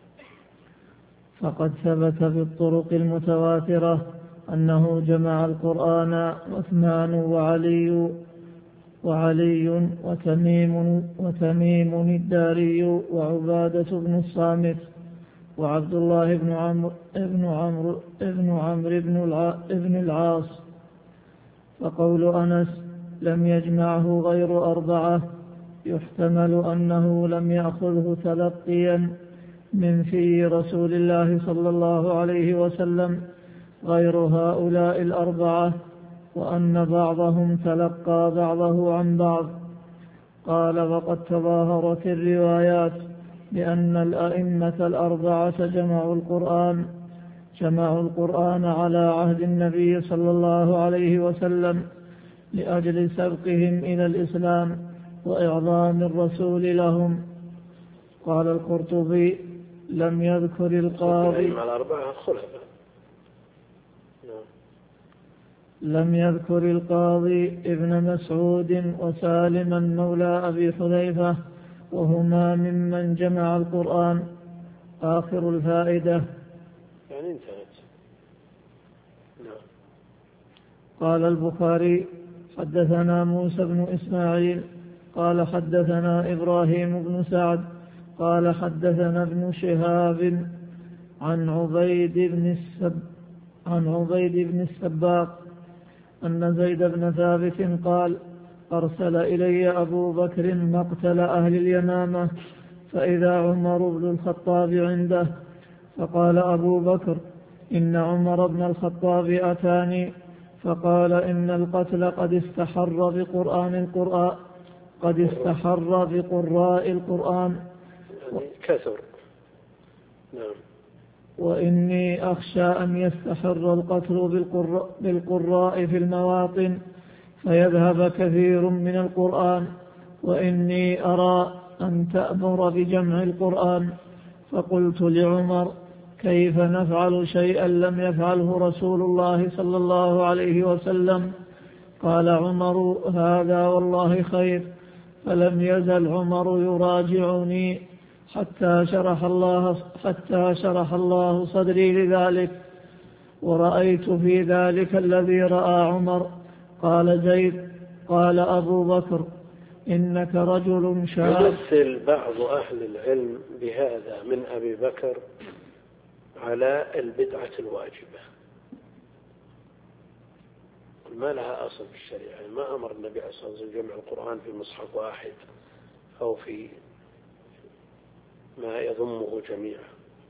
Speaker 2: فقد ثبت بالطرق المتواترة أنه جمع القرآن عثمان وعلي وعلي وتميم وتميم الداري وعبادة بن الصامت وعبد الله بن عمرو بن عمرو بن عمرو بن العاص. فقول أنس لم يجمعه غير أربعة يحتمل أنه لم يأخذه تلقيا من في رسول الله صلى الله عليه وسلم غير هؤلاء الأربعة، وأن بعضهم تلقى بعضه عن بعض. قال وقد تظاهرت الروايات بأن الأئمة الأربعة جمعوا القرآن جمعوا القرآن على عهد النبي صلى الله عليه وسلم لأجل سبقهم إلى الإسلام وإعظام الرسول لهم. قال القرطبي لم يذكر القاضي لم يذكر القاضي ابن مسعود وسالما مولى أبي حذيفة وهما ممن جمع القرآن. آخر الفائدة.
Speaker 1: يعني انتهت.
Speaker 2: قال البخاري حدثنا موسى بن إسماعيل قال حدثنا إبراهيم بن سعد قال حدثنا ابن شهاب عن عبيد بن السب عن عبيد بن السباق أن زيد بن ثابت قال أرسل إلي أبو بكر مقتل أهل اليمامة فإذا عمر بن الخطاب عنده، فقال أبو بكر إن عمر بن الخطاب أتاني فقال إن القتل قد استحر بقرآن القرآن قد استحر بقراء القرآن
Speaker 1: كثر. نعم.
Speaker 2: وإني أخشى أن يستحر القتل بالقراء, بالقراء في المواطن فيذهب كثير من القرآن، وإني أرى أن تأمر بجمع القرآن. فقلت لعمر كيف نفعل شيئا لم يفعله رسول الله صلى الله عليه وسلم؟ قال عمر هذا والله خير. فلم يزل عمر يراجعني حتى شرح الله حتى شرح الله صدري لذلك، ورأيت في ذلك الذي رأى عمر. قال زيد قال أبو بكر إنك رجل شاب.
Speaker 1: يمثل بعض أهل العلم بهذا من أبي بكر على البدعة الواجبة، ما لها أصل في الشريعة. ما أمر النبي عليه الصلاة والسلام جمع القرآن في مصحف واحد أو في ما يضمه جميعا.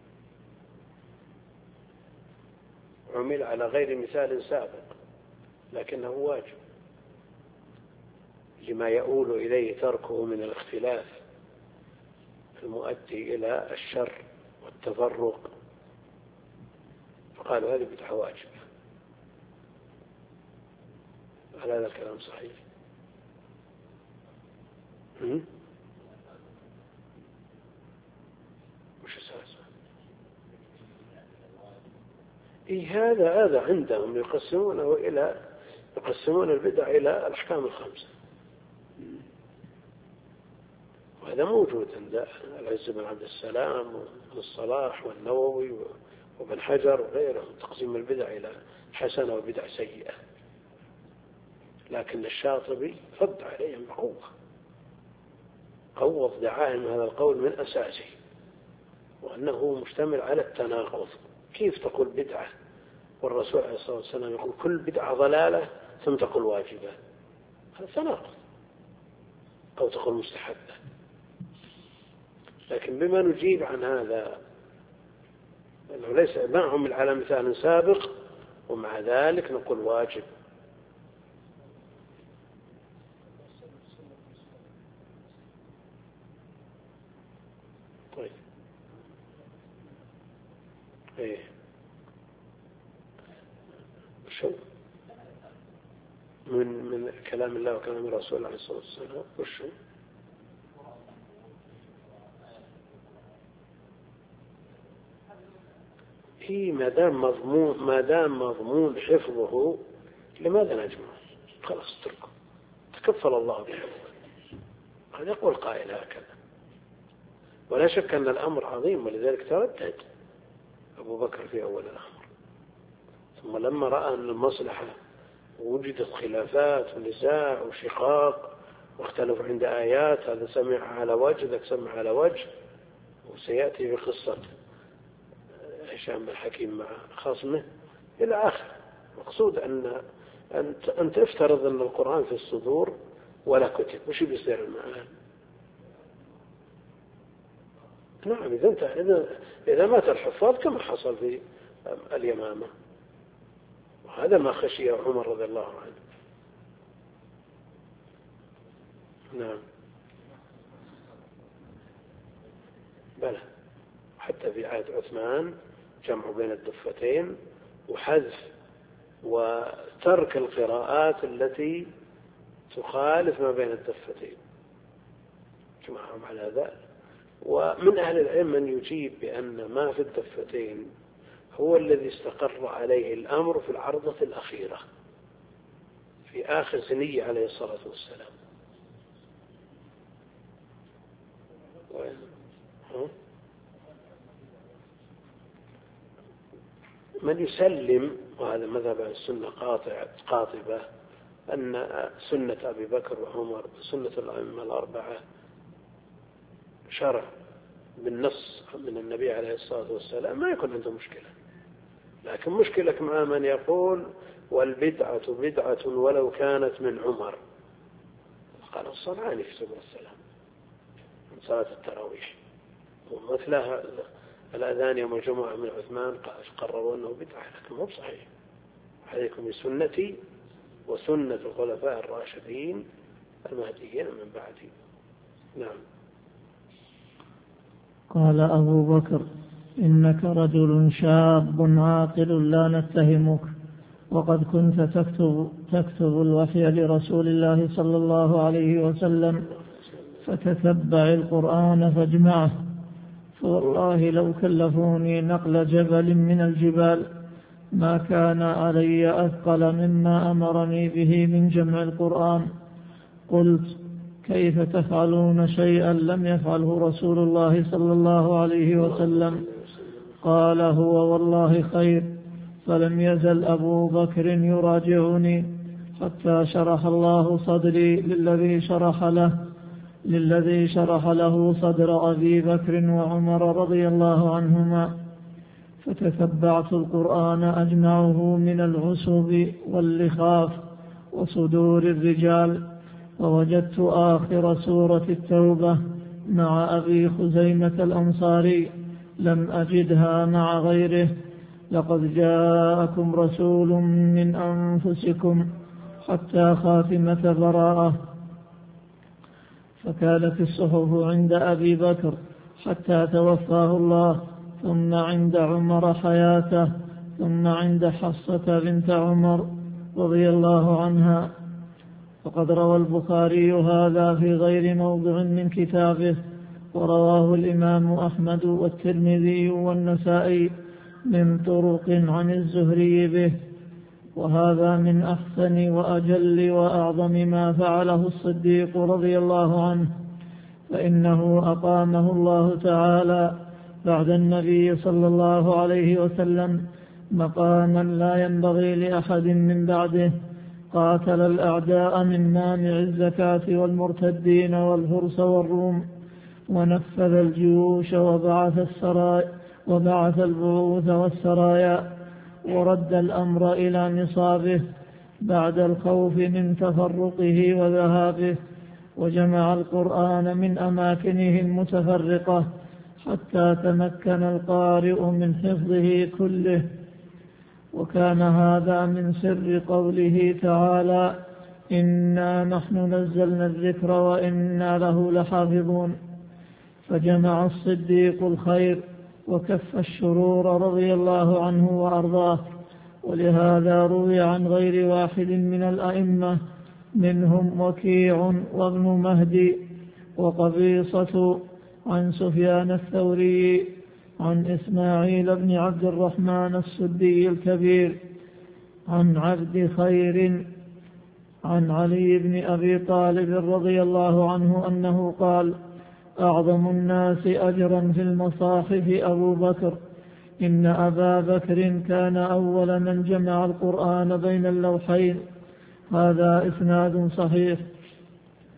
Speaker 1: عمل على غير مثال سابق لكنه واجب لما يؤول إليه تركه من الاختلاف المؤدي إلى الشر والتفرق، فقالوا هذه بدعة واجبة. هل هذا الكلام صحيح؟ وش أساسه؟ إيه هذا هذا عندهم يقسمونه إلى يقسمون البدع إلى الأحكام الخمسة، وهذا موجود عند العز بن عبد السلام والصلاح والنووي وابن حجر وغيرهم، تقسيم البدع إلى حسنة وبدع سيئة. لكن الشاطبي رد عليهم بقوة، قوض دعاهم هذا القول من أساسه، وأنه مشتمل على التناقض. كيف تقول بدعة والرسول عليه الصلاة والسلام يقول كل بدعة ضلالة ثم تقول واجبة؟ هذا تناقض. أو تقول مستحبة. لكن بما نجيب عن هذا أنه ليس معهم على مثال سابق، ومع ذلك نقول واجب. طيب ايه شو من من كلام الله وكلام الرسول عليه الصلاة والسلام وشو هي ما دام مضمون ما دام مضمون حفظه لماذا نجمع؟ خلاص اتركه، تكفل الله بحفظه. هذا يقول قائل هكذا، ولا شك أن الأمر عظيم، ولذلك تردد أبو بكر في أول الأمر. ثم لما رأى أن المصلحة ووجدت خلافات ونزاع وشقاق واختلفوا عند آيات، هذا سمع على وجه ذاك سمع على وجه. وسيأتي في قصة هشام بن حكيم مع خصمه إلى آخر. مقصود أن أنت, أنت افترض أن القرآن في الصدور ولا كتب، وش بيصير المعنى؟ نعم، إذا, انت إذا, إذا مات الحفاظ كما حصل في اليمامة، وهذا ما خشي عمر رضي الله عنه. نعم بلى، حتى في عهد عثمان جمع بين الدفتين وحذف وترك القراءات التي تخالف ما بين الدفتين، جمعهم على ذلك. ومن أهل العلم من يجيب بأن ما في الدفتين هو الذي استقر عليه الأمر في العرضة الأخيرة في آخر سنية عليه الصلاة والسلام. من يسلم، وهذا مذهب السنة قاطع قاطبة، أن سنة أبي بكر وعمر سنة الأئمة الأربعة شرع بالنص من النبي عليه الصلاة والسلام، ما يكون عنده مشكلة. لكن مشكلة مع من يقول والبدعة بدعة ولو كانت من عمر. قال الصنعاني في سبل السلام من صلاة التراويح، ومثلها الأذان يوم الجمعة من عثمان قرروا أنه بدعة، لكن مو صحيح. عليكم بسنتي وسنة الخلفاء الراشدين المهديين من بعدي. نعم.
Speaker 2: قال أبو بكر: إنك رجل شاب عاقل لا نتهمك، وقد كنت تكتب, تكتب الوحي لرسول الله صلى الله عليه وسلم، فتتبع القرآن فاجمعه، فوالله لو كلفوني نقل جبل من الجبال ما كان علي أثقل مما أمرني به من جمع القرآن. قلت: كيف تفعلون شيئا لم يفعله رسول الله صلى الله عليه وسلم؟ قال: هو والله خير. فلم يزل أبو بكر يراجعني حتى شرح الله صدري للذي شرح له للذي شرح له صدر أبي بكر وعمر رضي الله عنهما. فتتبعت القرآن أجمعه من العسب واللخاف وصدور الرجال، ووجدت آخر سورة التوبة مع أبي خزيمة الأنصاري لم أجدها مع غيره: لقد جاءكم رسول من أنفسكم، حتى خاتمة براءة. فكانت الصحف عند أبي بكر حتى توفاه الله، ثم عند عمر حياته، ثم عند حفصة بنت عمر رضي الله عنها. فقد روى البخاري هذا في غير موضع من كتابه، ورواه الإمام أحمد والترمذي والنسائي من طرق عن الزهري به. وهذا من أحسن وأجل وأعظم ما فعله الصديق رضي الله عنه، فإنه أقامه الله تعالى بعد النبي صلى الله عليه وسلم مقاما لا ينبغي لأحد من بعده. قاتل الأعداء من مانع الزكاة والمرتدين والفرس والروم، ونفذ الجيوش وبعث السرايا وبعث البعوث والسرايا، ورد الأمر إلى نصابه بعد الخوف من تفرقه وذهابه، وجمع القرآن من أماكنه المتفرقة حتى تمكن القارئ من حفظه كله. وكان هذا من سر قوله تعالى: إنا نحن نزلنا الذكر وإنا له لحافظون. فجمع الصديق الخير وكف الشرور رضي الله عنه وأرضاه. ولهذا روي عن غير واحد من الأئمة، منهم وكيع وابن مهدي وقبيصة، عن سفيان الثوري، عن إسماعيل بن عبد الرحمن السدي الكبير، عن عبد خير، عن علي بن أبي طالب رضي الله عنه أنه قال: أعظم الناس أجرا في المصاحف أبو بكر، إن أبا بكر كان أول من جمع القرآن بين اللوحين. هذا إسناد صحيح.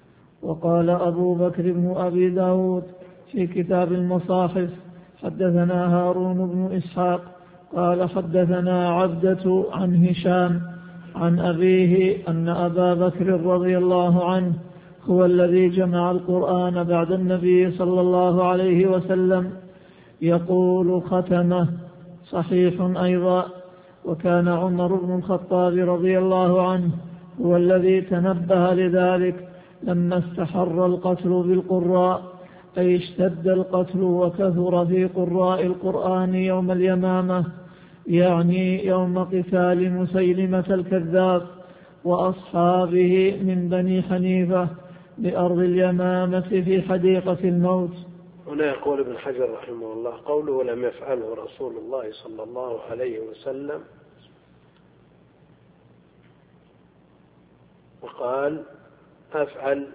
Speaker 2: وقال أبو بكر بن أبي داود في كتاب المصاحف: حدثنا هارون بن إسحاق قال حدثنا عبدة عن هشام عن أبيه أن أبا بكر رضي الله عنه هو الذي جمع القرآن بعد النبي صلى الله عليه وسلم، يقول ختمه. صحيح أيضا. وكان عمر بن الخطاب رضي الله عنه هو الذي تنبه لذلك لما استحر القتل بالقراء، أي اشتد القتل وكثر في قراء القرآن يوم اليمامة، يعني يوم قتال مسيلمة الكذاب وأصحابه من بني حنيفة بأرض اليمامة في حديقة الموت.
Speaker 1: هنا يقول ابن حجر رحمه الله: قوله لم يفعله رسول الله صلى الله عليه وسلم، وقال أفعل،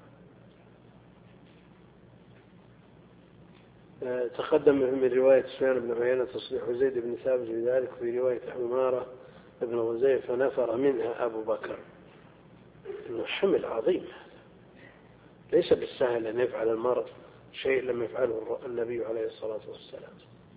Speaker 1: تقدم من رواية سفيان بن عيينة تصريح زيد بن ثابت بذلك في رواية عمارة بن غزية فنفر منها أبو بكر. إنه حمل عظيم، ليس بالسهل أن يفعل المرء شيء لم يفعله النبي عليه الصلاة والسلام.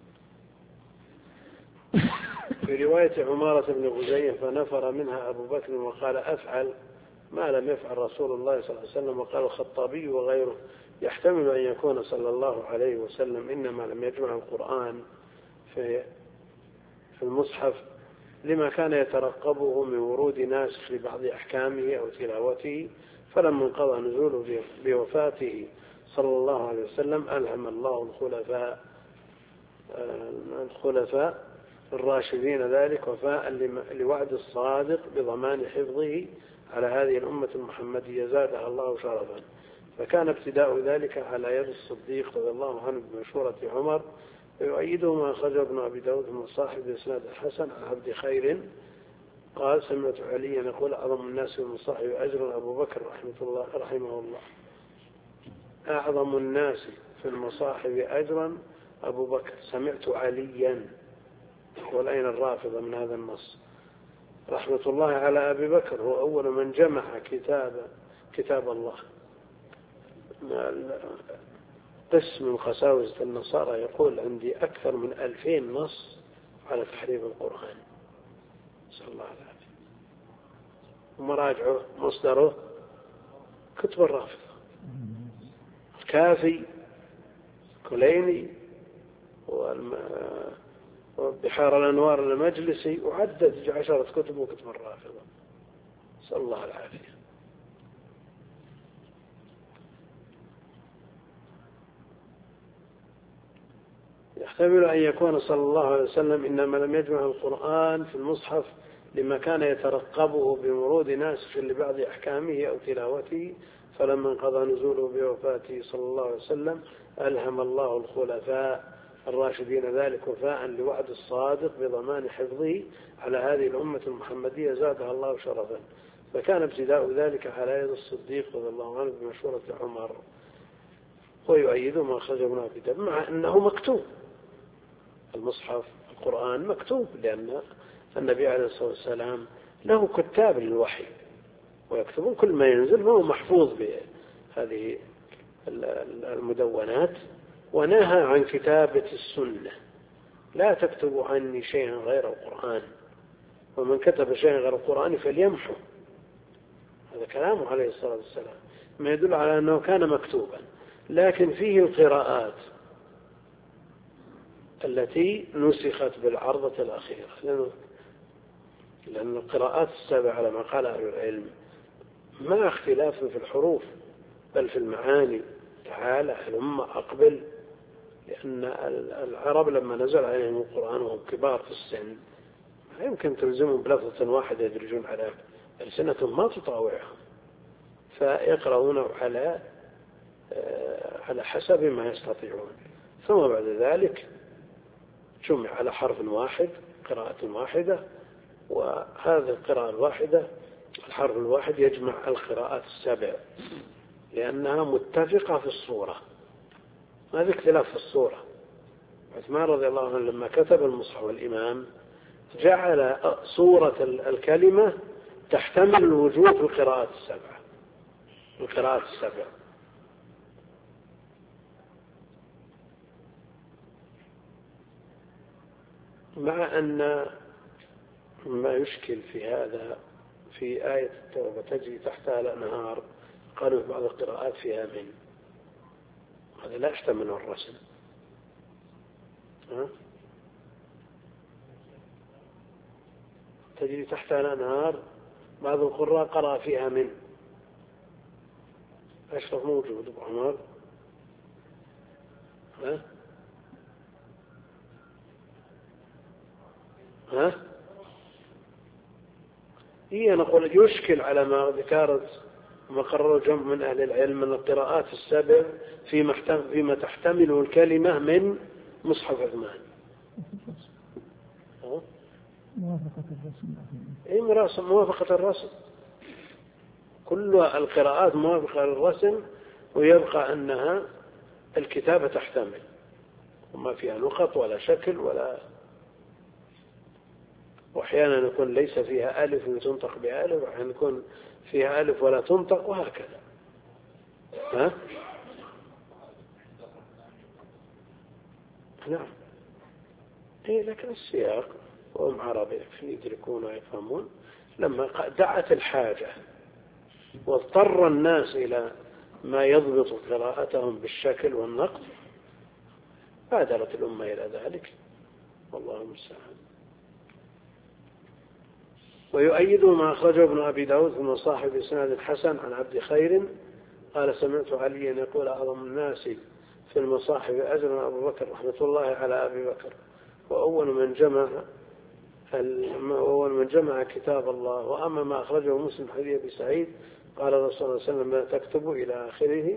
Speaker 1: في رواية عمارة بن غزية فنفر منها أبو بكر وقال أفعل ما لم يفعل رسول الله صلى الله عليه وسلم. وقال الخطابي وغيره: يحتمل أن يكون صلى الله عليه وسلم إنما لم يجمع القرآن في في المصحف لما كان يترقبه من ورود ناسخ لبعض أحكامه أو تلاوته، فلما انقضى نزوله بوفاته صلى الله عليه وسلم ألهم الله الخلفاء الخلفاء الراشدين ذلك وفاء لوعد الصادق بضمان حفظه على هذه الأمة المحمدية زادها الله شرفا. فكان ابتداء ذلك على يد الصديق رضي الله عنه بمشورة عمر، ويؤيده ما أخرجه ابن أبي داود من صاحب إسناد الحسن عن عبد خير قال: سمعت عليا يقول: أعظم الناس في المصحف أجرا أبو بكر رحمه الله رحمه الله أعظم الناس في المصاحف أجرا أبو بكر. سمعت عليا، يقول: أين الرافضة من هذا النص؟ رحمة الله على أبي بكر، هو أول من جمع كتاب كتاب الله. قسم من خساوسة النصارى يقول: عندي أكثر من ألفين نص على تحريف القرآن، نسأل الله العافية. ومراجعه مصدره كتب الرافضة، الكافي، كليني، وبحار الأنوار المجلسي، وعدد عشرة كتب وكتب الرافضة، نسأل الله العافية. يحتمل أن يكون صلى الله عليه وسلم إنما لم يجمع القرآن في المصحف لما كان يترقبه بمرود ناسخ لبعض أحكامه أو تلاوته، فلما انقضى نزوله بوفاته صلى الله عليه وسلم ألهم الله الخلفاء الراشدين ذلك وفاء لوعد الصادق بضمان حفظه على هذه الأمة المحمدية زادها الله شرفا. فكان ابتداء ذلك على يد الصديق رضي الله عنه بمشورة عمر، ويؤيده ما أخرجه ابن أبي داود، مع أنه مكتوب. المصحف القرآن مكتوب، لأن النبي عليه الصلاة والسلام له كتاب للوحي ويكتبون كل ما ينزل، فهو محفوظ بهذه المدونات. ونهى عن كتابة السنة: لا تكتبوا عني شيئا غير القرآن، ومن كتب شيئا غير القرآن فليمحو. هذا كلامه عليه الصلاة والسلام، ما يدل على أنه كان مكتوبا، لكن فيه القراءات التي نسخت بالعرضة الأخيرة، لأن القراءات السابعة على ما قال أهل العلم ما اختلاف في الحروف بل في المعاني. تعالى هلم أقبل، لأن العرب لما نزل عليهم القرآن وهم كبار في السن ما يمكن تلزمهم بلفظة واحدة يدرجون على ألسنتهم ما تطاوعهم، فيقرؤون على على حسب ما يستطيعون. ثم بعد ذلك جمع على حرف واحد، قراءة واحدة، وهذه القراءة الواحدة الحرف الواحد يجمع القراءات السبع لأنها متفقة في الصورة، ما في اختلاف في الصورة. عثمان رضي الله عنه لما كتب المصحف الإمام جعل صورة الكلمة تحتمل الوجوه في القراءات السبعة، القراءات السبع. مع أن ما يشكل في هذا في آية التوبة تجري تحتها الأنهار، قالوا في بعض القراءات فيها من، هذا لا يحتمل الرسم. ها؟ تجري تحتها الأنهار، بعض القراء قرأ فيها من. أشرف موجود أبو عمر. ها؟ ها؟ هي نقول يشكل على ما ذكرت ما قرروا جمع من أهل العلم من القراءات السبع فيما فيما تحتمله الكلمة من مصحف عثمان.
Speaker 2: موافقة الرسم.
Speaker 1: إيه مراسم موافقة الرسم، كل القراءات موافقة للرسم، ويبقى أنها الكتابة تحتمل وما فيها نقط ولا شكل ولا، وأحيانا يكون ليس فيها ألف وتنطق بألف، وأحيانا يكون فيها ألف ولا تنطق، وهكذا. ها؟ نعم. إيه لكن السياق وهم عرب يدركون ويفهمون، لما دعت الحاجة واضطر الناس إلى ما يضبط قراءتهم بالشكل والنقد بادرت الأمة إلى ذلك، والله المستعان. ويؤيد ما أخرجه ابن أبي داود من صاحب إسناد الحسن عن عبد خير قال سمعت عليا يقول أعظم الناس في المصاحف أجرا أبو بكر رحمة الله على أبي بكر، وأول من جمع أول من جمع كتاب الله. وأما ما أخرجه مسلم حديث أبي سعيد قال الرسول صلى الله عليه وسلم لا تكتبوا إلى آخره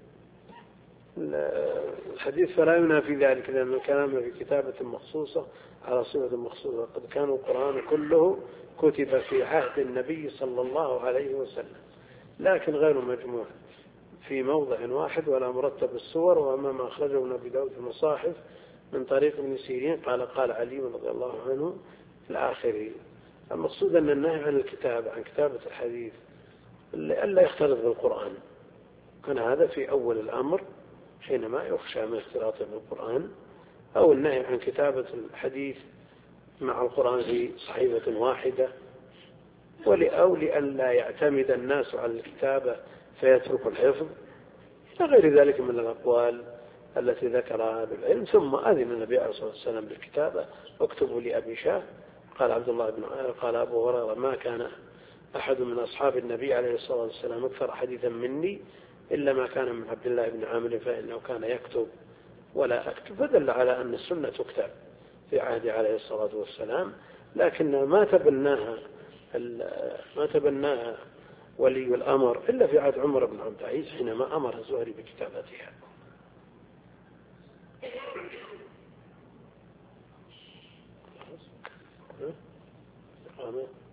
Speaker 1: الحديث، فلا ينافي ذلك لأن الكلام في كتابة مخصوصة على صفة مخصوصة، قد كان القرآن كله كتب في عهد النبي صلى الله عليه وسلم لكن غير مجموع في موضع واحد ولا مرتب الصور. وأما ما أخرجه ابن أبي داود في المصاحف من طريق ابن سيرين قال قال علي رضي الله عنه في الآخرين. المقصود أن النهي عن الكتابة عن كتابة الحديث ألا يختلط بالقرآن، كان هذا في أول الأمر حينما يخشى من اختلاطه بالقرآن، أو النهي عن كتابة الحديث مع القرآن في صحيفة واحدة، أو لئلا يعتمد الناس على الكتابة فيترك الحفظ، إلى غير ذلك من الأقوال التي ذكرها بالعلم. ثم أذن النبي عليه الصلاة والسلام بالكتابة اكتبوا لأبي شاه. قال عبد الله بن قال أبو هريرة ما كان أحد من أصحاب النبي عليه الصلاة والسلام أكثر حديثا مني إلا ما كان من عبد الله بن عامر فإنه كان يكتب ولا أكتب، فدل على أن السنة تكتب في عهد عليه الصلاة والسلام، لكن ما تبناها ما تبناها ولي الأمر إلا في عهد عمر بن عبد العزيز حينما أمر الزهري بكتابتها.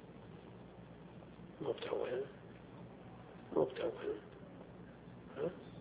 Speaker 1: مبتوى مبتوى